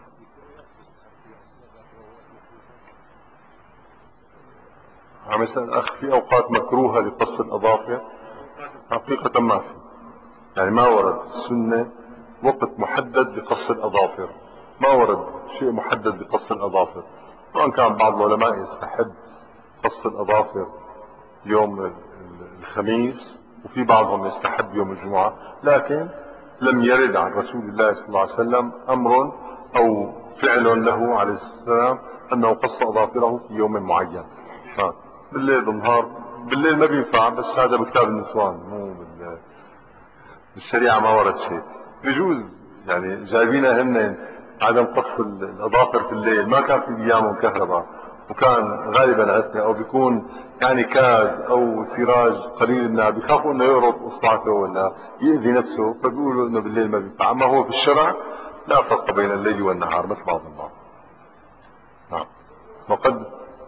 عم يسأل أخ في أوقات مكروهة لقص الأظافر؟ حقيقة ما في، يعني ما ورد السنة وقت محدد لقص الأظافر، ما ورد شيء محدد لقص الأظافر، وأن كان بعض العلماء يستحب قص الأظافر يوم الخميس وفي بعضهم يستحب يوم الجمعة، لكن لم يرد عن رسول الله صلى الله عليه وسلم أمر أو فعل له عليه السلام أنه قص أظافره في يوم معين. ها. بالليل بالنهار، بالليل ما بينفع، بس هذا بكتاب النسوان مو بال الشريعة ما ورد شيء. بجوز يعني جايبينها هن عدم قص الاظافر في الليل، ما كان في ايامهم كهرباء وكان غالبا عتمة او بيكون يعني كاز او سراج قليل النار بيخافوا انه يقرط اصبعته ولا يؤذي نفسه، فبيقولوا انه بالليل ما بينفع. اما هو في الشرع لا فرق بين الليل والنهار مثل بعض الناس. نعم. وقد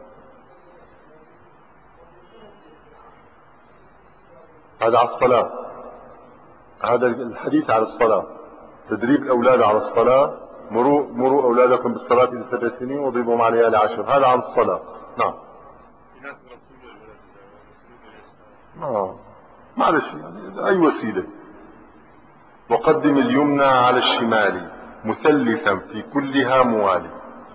هذا على الصلاة، هذا الحديث على الصلاة، تدريب الأولاد على الصلاة. مروا مروا أولادكم بالصلاة لسبع سنين واضربوهم عليها لعشر. هذا عن الصلاة. نعم. آه. معلش يعني أي وسيلة. وقدم اليمنى على الشمال مثلثا في كلها موالي.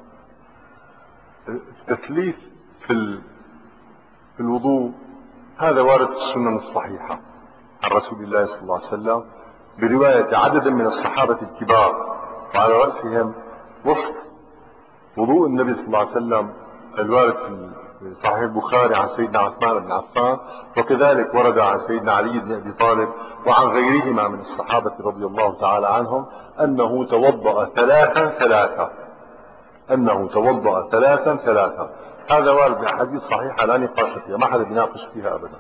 التثليث في في الوضوء هذا وارد في السنن الصحيحة عن رسول الله صلى الله عليه وسلم برواية عدد من الصحابة الكبار، وعلى رأسهم وصف وضوء النبي صلى الله عليه وسلم الوارد في صحيح البخاري عن سيدنا عثمان بن عفان، وكذلك ورد عن سيدنا علي بن ابي طالب وعن غيرهما من الصحابة رضي الله تعالى عنهم انه توضأ ثلاثا ثلاثا انه توضأ ثلاثا ثلاثا. هذا وارد بأحاديث صحيحة لا نقاش فيها، ما حدا بيناقش فيها ابدا.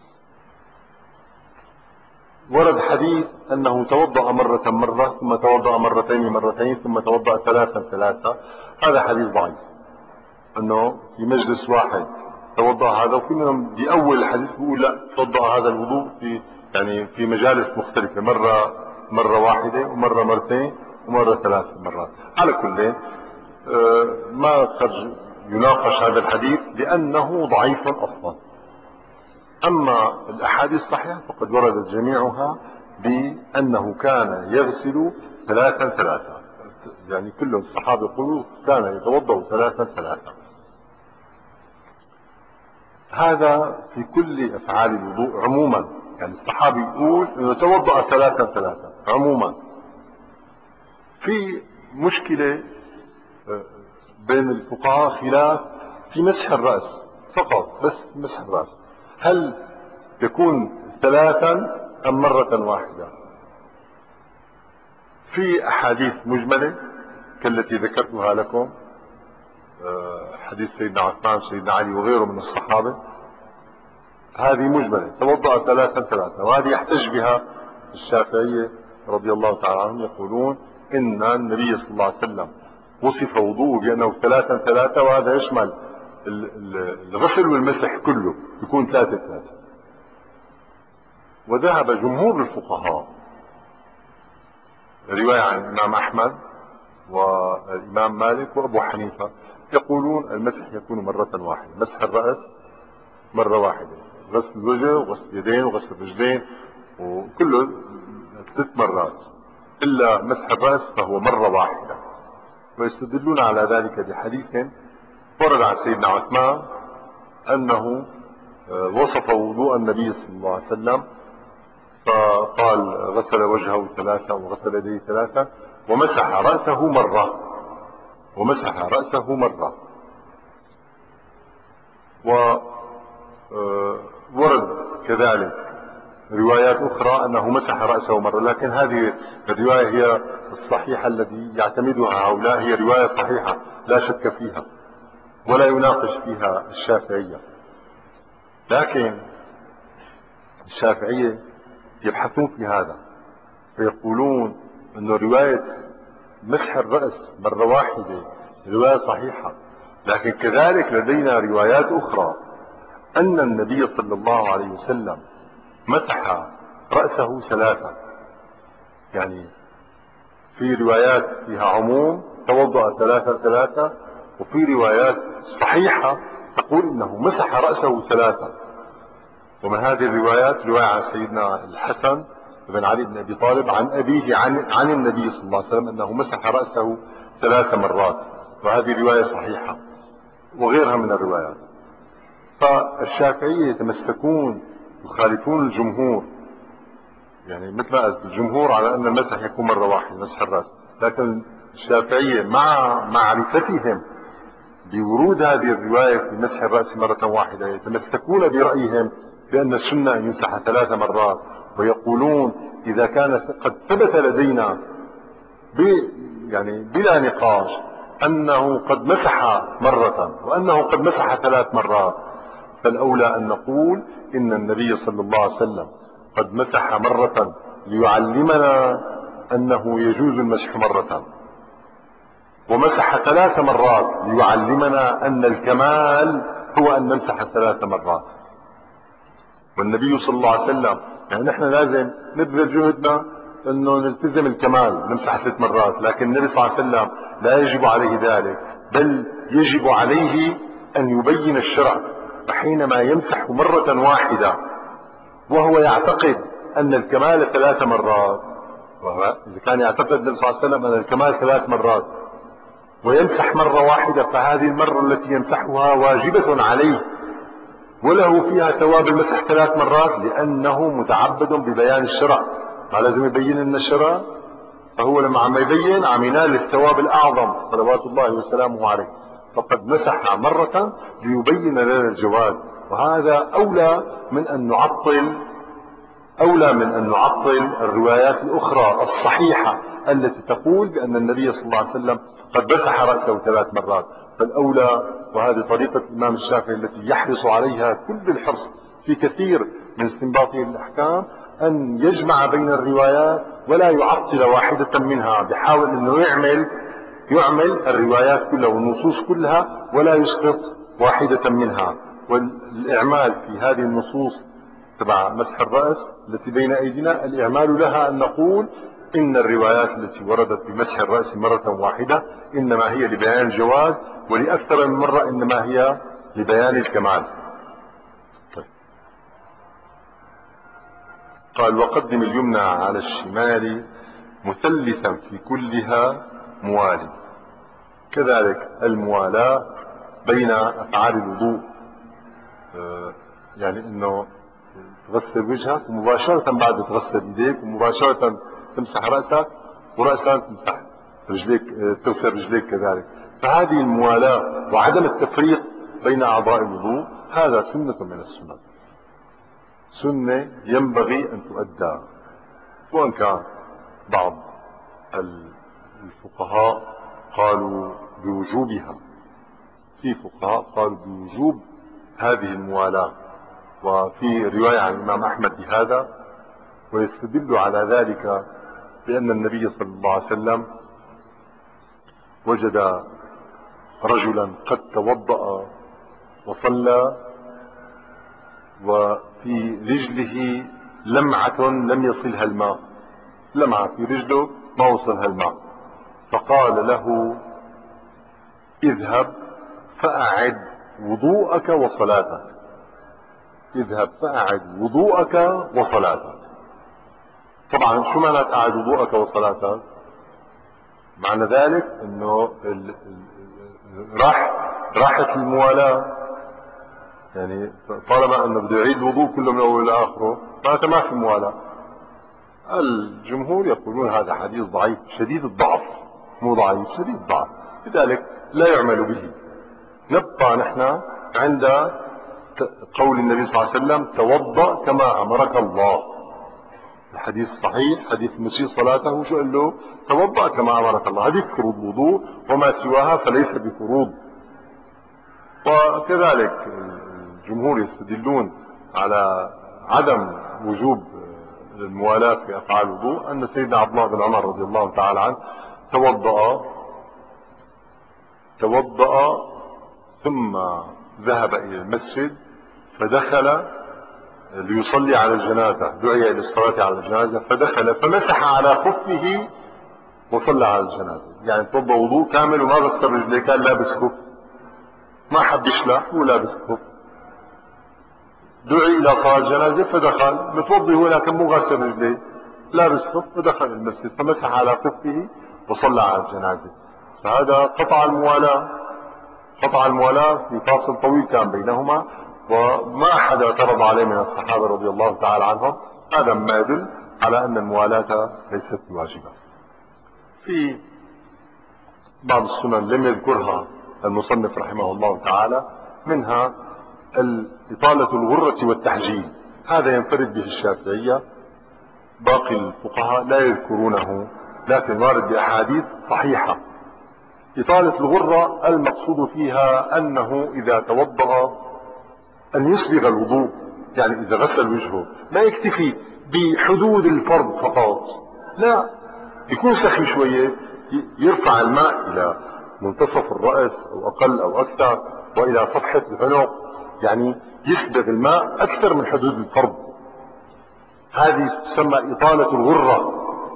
ورد حديث انه توضأ مرة مرة ثم توضأ مرتين مرتين ثم توضأ ثلاثا ثلاثا. هذا حديث ضعيف، انه في مجلس واحد توضأ هذا، وفي منهم باول الحديث بيقول لا توضأ هذا الوضوء في يعني في مجالس مختلفة، مرة مرة واحدة ومرة مرتين ومرة ثلاث مرات. على كل ما خرج يناقش هذا الحديث لانه ضعيف اصلا. اما الاحاديث الصحيحة فقد وردت جميعها بانه كان يغسل ثلاثا ثلاثا، يعني كل الصحابة يقولوا كان يتوضأ ثلاثا ثلاثا. هذا في كل افعال الوضوء عموما، يعني الصحابي يقول انه توضأ ثلاثا ثلاثا عموما. في مشكلة بين الفقهاء خلاف في مسح الرأس فقط، بس مسح الرأس هل يكون ثلاثا ام مرة واحدة؟ في احاديث مجملة كالتي ذكرتها لكم، حديث سيدنا عثمان سيدنا علي وغيره من الصحابة، هذه مجملة توضأ ثلاثا ثلاثا، وهذه يحتج بها الشافعية رضي الله تعالى عنهم، يقولون ان النبي صلى الله عليه وسلم وصف وضوءه بانه ثلاثا ثلاثا، وهذا يشمل الغسل والمسح كله يكون ثلاثة ثلاثة. وذهب جمهور الفقهاء رواية عن الامام احمد والامام مالك وابو حنيفة يقولون المسح يكون مرة واحدة، مسح الرأس مرة واحدة، غسل الوجه وغسل اليدين وغسل الرجلين وكله ست مرات، الا مسح الرأس فهو مرة واحدة. ويستدلون على ذلك بحديث ورد عن سيدنا عثمان انه وصف وضوء النبي صلى الله عليه وسلم فقال غسل وجهه ثلاثة وغسل يديه ثلاثة ومسح رأسه مرة ومسح رأسه مرة. وورد كذلك روايات اخرى انه مسح رأسه مرة، لكن هذه الرواية هي الصحيحة التي يعتمدها هؤلاء، هي رواية صحيحة لا شك فيها ولا يناقش فيها الشافعية. لكن الشافعية يبحثون في هذا فيقولون انه رواية مسح الرأس مرة واحدة رواية صحيحة، لكن كذلك لدينا روايات اخرى ان النبي صلى الله عليه وسلم مسح رأسه ثلاثة، يعني في روايات فيها عموم توضأ ثلاثة ثلاثة، وفي روايات صحيحة تقول انه مسح رأسه ثلاثة. ومن هذه الروايات رواية عن سيدنا الحسن بن علي بن ابي طالب عن ابيه عن عن النبي صلى الله عليه وسلم انه مسح رأسه ثلاث مرات، وهذه رواية صحيحة وغيرها من الروايات. فالشافعية يتمسكون يخالفون الجمهور، يعني مثل ما قلت الجمهور على ان المسح يكون مرة واحدة مسح الرأس، لكن الشافعية مع معرفتهم بورود هذه الرواية في مسح الرأس مرة واحدة يتمسكون برأيهم بأن السنة أن يمسح ثلاث مرات، ويقولون إذا كان قد ثبت لدينا يعني بلا نقاش أنه قد مسح مرة وأنه قد مسح ثلاث مرات، فالأولى أن نقول إن النبي صلى الله عليه وسلم قد مسح مرة ليعلمنا أنه يجوز المسح مرة، ومسح ثلاث مرات ليعلمنا أن الكمال هو أن نمسح ثلاث مرات. والنبي صلى الله عليه وسلم يعني نحن لازم نبذل جهدنا انه نلتزم الكمال نمسح ثلاث مرات، لكن النبي صلى الله عليه وسلم لا يجب عليه ذلك، بل يجب عليه ان يبين الشرع. فحينما يمسح مرة واحدة وهو يعتقد ان الكمال ثلاث مرات، اذا كان يعتقد النبي صلى الله عليه وسلم ان الكمال ثلاث مرات ويمسح مرة واحدة، فهذه المرة التي يمسحها واجبة عليه وله فيها ثواب المسح ثلاث مرات، لأنه متعبد ببيان الشرع. ما لازم يبين لنا الشرع، فهو لما عم يبين عم ينال الثواب الأعظم صلوات الله وسلامه عليه. فقد مسح مرة ليبين لنا الجواز، وهذا أولى من أن نعطل أولى من أن نعطل الروايات الأخرى الصحيحة التي تقول بأن النبي صلى الله عليه وسلم قد مسح رأسه ثلاث مرات. فالأولى، وهذه طريقة الإمام الشافعي التي يحرص عليها كل الحرص في كثير من استنباطه الأحكام، أن يجمع بين الروايات ولا يعطل واحدة منها، بحاول أنه يعمل يعمل الروايات كلها والنصوص كلها ولا يسقط واحدة منها. والإعمال في هذه النصوص تبع مسح الرأس التي بين أيدينا، الإعمال لها أن نقول إن الروايات التي وردت بمسح الرأس مرة واحدة إنما هي لبيان الجواز، ولأكثر من مرة إنما هي لبيان الكمال. طيب. قال: وقدم اليمنى على الشمال مثلثا في كلها موالي. كذلك الموالاة بين أفعال الوضوء، آه يعني إنه تغسل وجهك ومباشرة بعد تغسل يديك ومباشرة تمسح رأسك، ورأسا تمسح رجليك، تغسل رجليك كذلك. فهذه الموالاة وعدم التفريق بين أعضاء الوضوء هذا سنة من السنن، سنة ينبغي أن تؤدى. وإن كان بعض الفقهاء قالوا بوجوبها، في فقهاء قالوا بوجوب هذه الموالاة، وفي رواية عن الإمام أحمد بهذا، ويستدل على ذلك بأن النبي صلى الله عليه وسلم وجد رجلا قد توضأ وصلى وفي رجله لمعة لم يصلها الماء، لمعة في رجله ما وصلها الماء، فقال له: اذهب فأعد وضوءك وصلاتك، اذهب فأعد وضوءك وصلاتك. طبعا شو معنى أعد وضوءك وصلاتك؟ معنى ذلك انه ال... راح راحت الموالاة، يعني طالما انه بده يعيد الوضوء كله من اوله لاخره معناته ما في موالاة. الجمهور يقولون هذا حديث ضعيف شديد الضعف، مو ضعيف شديد الضعف، لذلك لا يعمل به. نبقى نحن عند قول النبي صلى الله عليه وسلم: توضأ كما امرك الله. الحديث صحيح، حديث المسيء صلاته شو قال له؟ توضأ كما امرك الله. هذه فروض الوضوء، وما سواها فليس بفروض. وكذلك الجمهور يستدلون على عدم وجوب الموالاة في افعال الوضوء ان سيدنا عبد الله بن عمر رضي الله تعالى عنه توضأ توضأ ثم ذهب الى المسجد فدخل ليصلي على الجنازة، دعي للصلاة على الجنازة فدخل فمسح على خفه وصلى على الجنازة. يعني توضأ وضوء كامل وما غسل رجليه، كان لابس خف، ما حب يشلح، هو لابس خف، دعي الى صلاة الجنازة فدخل متوضي هو لكن مو غاسل رجليه، لابس خف، فدخل المسجد فمسح على خفه وصلى على الجنازة. فهذا قطع الموالاة، قطع الموالاة في فاصل طويل كان بينهما، وما أحد اعترض عليه من الصحابة رضي الله تعالى عنهم. هذا ما يدل على أن الموالاة ليست واجبة. في بعض السنن لم يذكرها المصنف رحمه الله تعالى، منها إطالة الغرة والتحجيل، هذا ينفرد به الشافعية، باقي الفقهاء لا يذكرونه، لكن وارد بأحاديث صحيحة. إطالة الغرة المقصود فيها أنه إذا توضأ أن يسبغ الوضوء، يعني إذا غسل وجهه ما يكتفي بحدود الفرض فقط، لا، يكون سخي شوية، يرفع الماء إلى منتصف الرأس أو أقل أو أكثر وإلى صفحة العنق، يعني يسبغ الماء أكثر من حدود الفرض. هذه تسمى إطالة الغرة.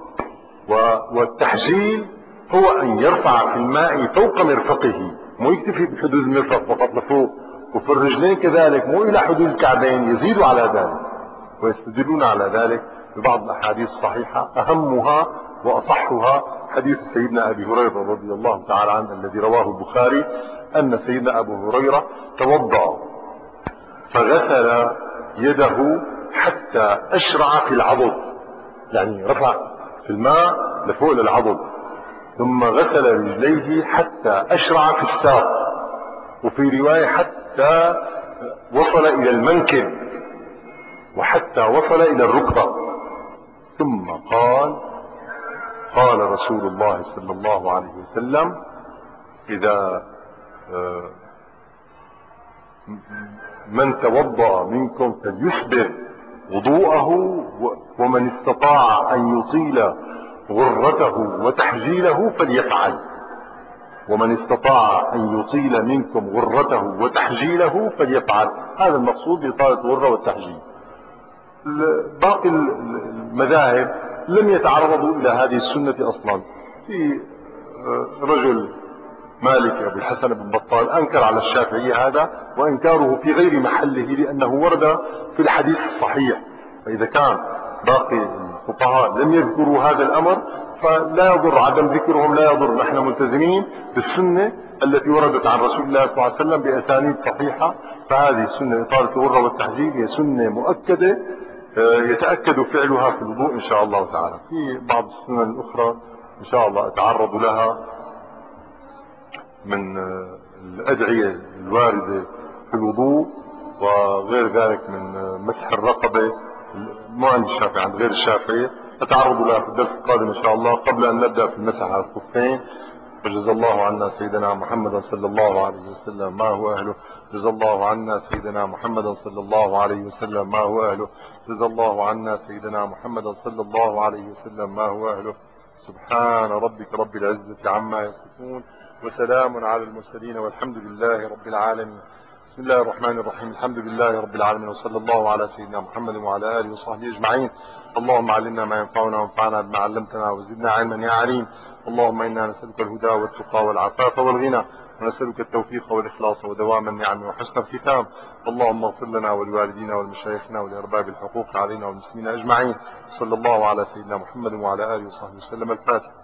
والتحجيل هو أن يرفع في الماء فوق مرفقه، مو يكتفي بحدود المرفق فقط لفوق، وفي الرجلين كذلك مو إلى حدود الكعبين، يزيد على ذلك. ويستدلون على ذلك ببعض الأحاديث الصحيحة، أهمها وأصحها حديث سيدنا أبي هريرة رضي الله تعالى عنه الذي رواه البخاري، أن سيدنا أبو هريرة توضأ فغسل يده حتى أشرع في العضد، يعني رفع في الماء لفوق للعضد، ثم غسل رجليه حتى أشرع في الساق، وفي رواية حتى وصل إلى المنكب، وحتى وصل إلى الركبة. ثم قال قال رسول الله صلى الله عليه وسلم: إذا من توضأ منكم فليسبغ وضوءه، ومن استطاع أن يطيل غرته وتحجيله فليفعل. ومن استطاع أن يطيل منكم غرته وتحجيله فليفعل. هذا المقصود بإطالة الغرة والتحجيل. باقي المذاهب لم يتعرضوا إلى هذه السنة أصلا. في رجل مالكي أبو الحسن بن بطال أنكر على الشافعية هذا، وإنكاره في غير محله لأنه ورد في الحديث الصحيح. فإذا كان باقي الفقهاء لم يذكروا هذا الأمر فلا يضر عدم ذكرهم، لا يضر، نحن ملتزمين بالسنة التي وردت عن رسول الله صلى الله عليه وسلم بأسانيد صحيحة. فهذه السنة إطالة الغرة والتحجيل هي سنة مؤكدة يتأكد فعلها في الوضوء إن شاء الله تعالى. في بعض السنن الأخرى إن شاء الله أتعرض لها من الأدعية الواردة في الوضوء وغير ذلك، من مسح الرقبة، مو عند الشافعي، عند غير الشافعي، أتعرض لها في الدرس القادم إن شاء الله، قبل أن نبدأ في المسح على الخفين. وجزا الله عنا سيدنا محمدا صلى الله عليه وسلم ما هو أهله. جزا الله عنا سيدنا محمدا صلى الله عليه وسلم ما هو أهله. جزا الله عنا سيدنا محمدا صلى الله عليه وسلم ما هو أهله. سبحان ربك رب العزة عما يصفون، وسلام على المرسلين، والحمد لله رب العالمين. بسم الله الرحمن الرحيم. الحمد لله رب العالمين، وصلى الله على سيدنا محمد وعلى آله وصحبه أجمعين. اللهم علمنا ما ينفعنا وانفعنا بما علمتنا وزدنا علما يا عليم. اللهم إنا نسألك الهدى والتقى والعفاف والغنى، ونسألك التوفيق والإخلاص ودوام النعم وحسن الختام. اللهم اغفر لنا ولوالدينا ولمشايخنا ولأرباب الحقوق علينا والمسلمين أجمعين. صلى الله على سيدنا محمد وعلى آله وصحبه وسلم. الفاتحة.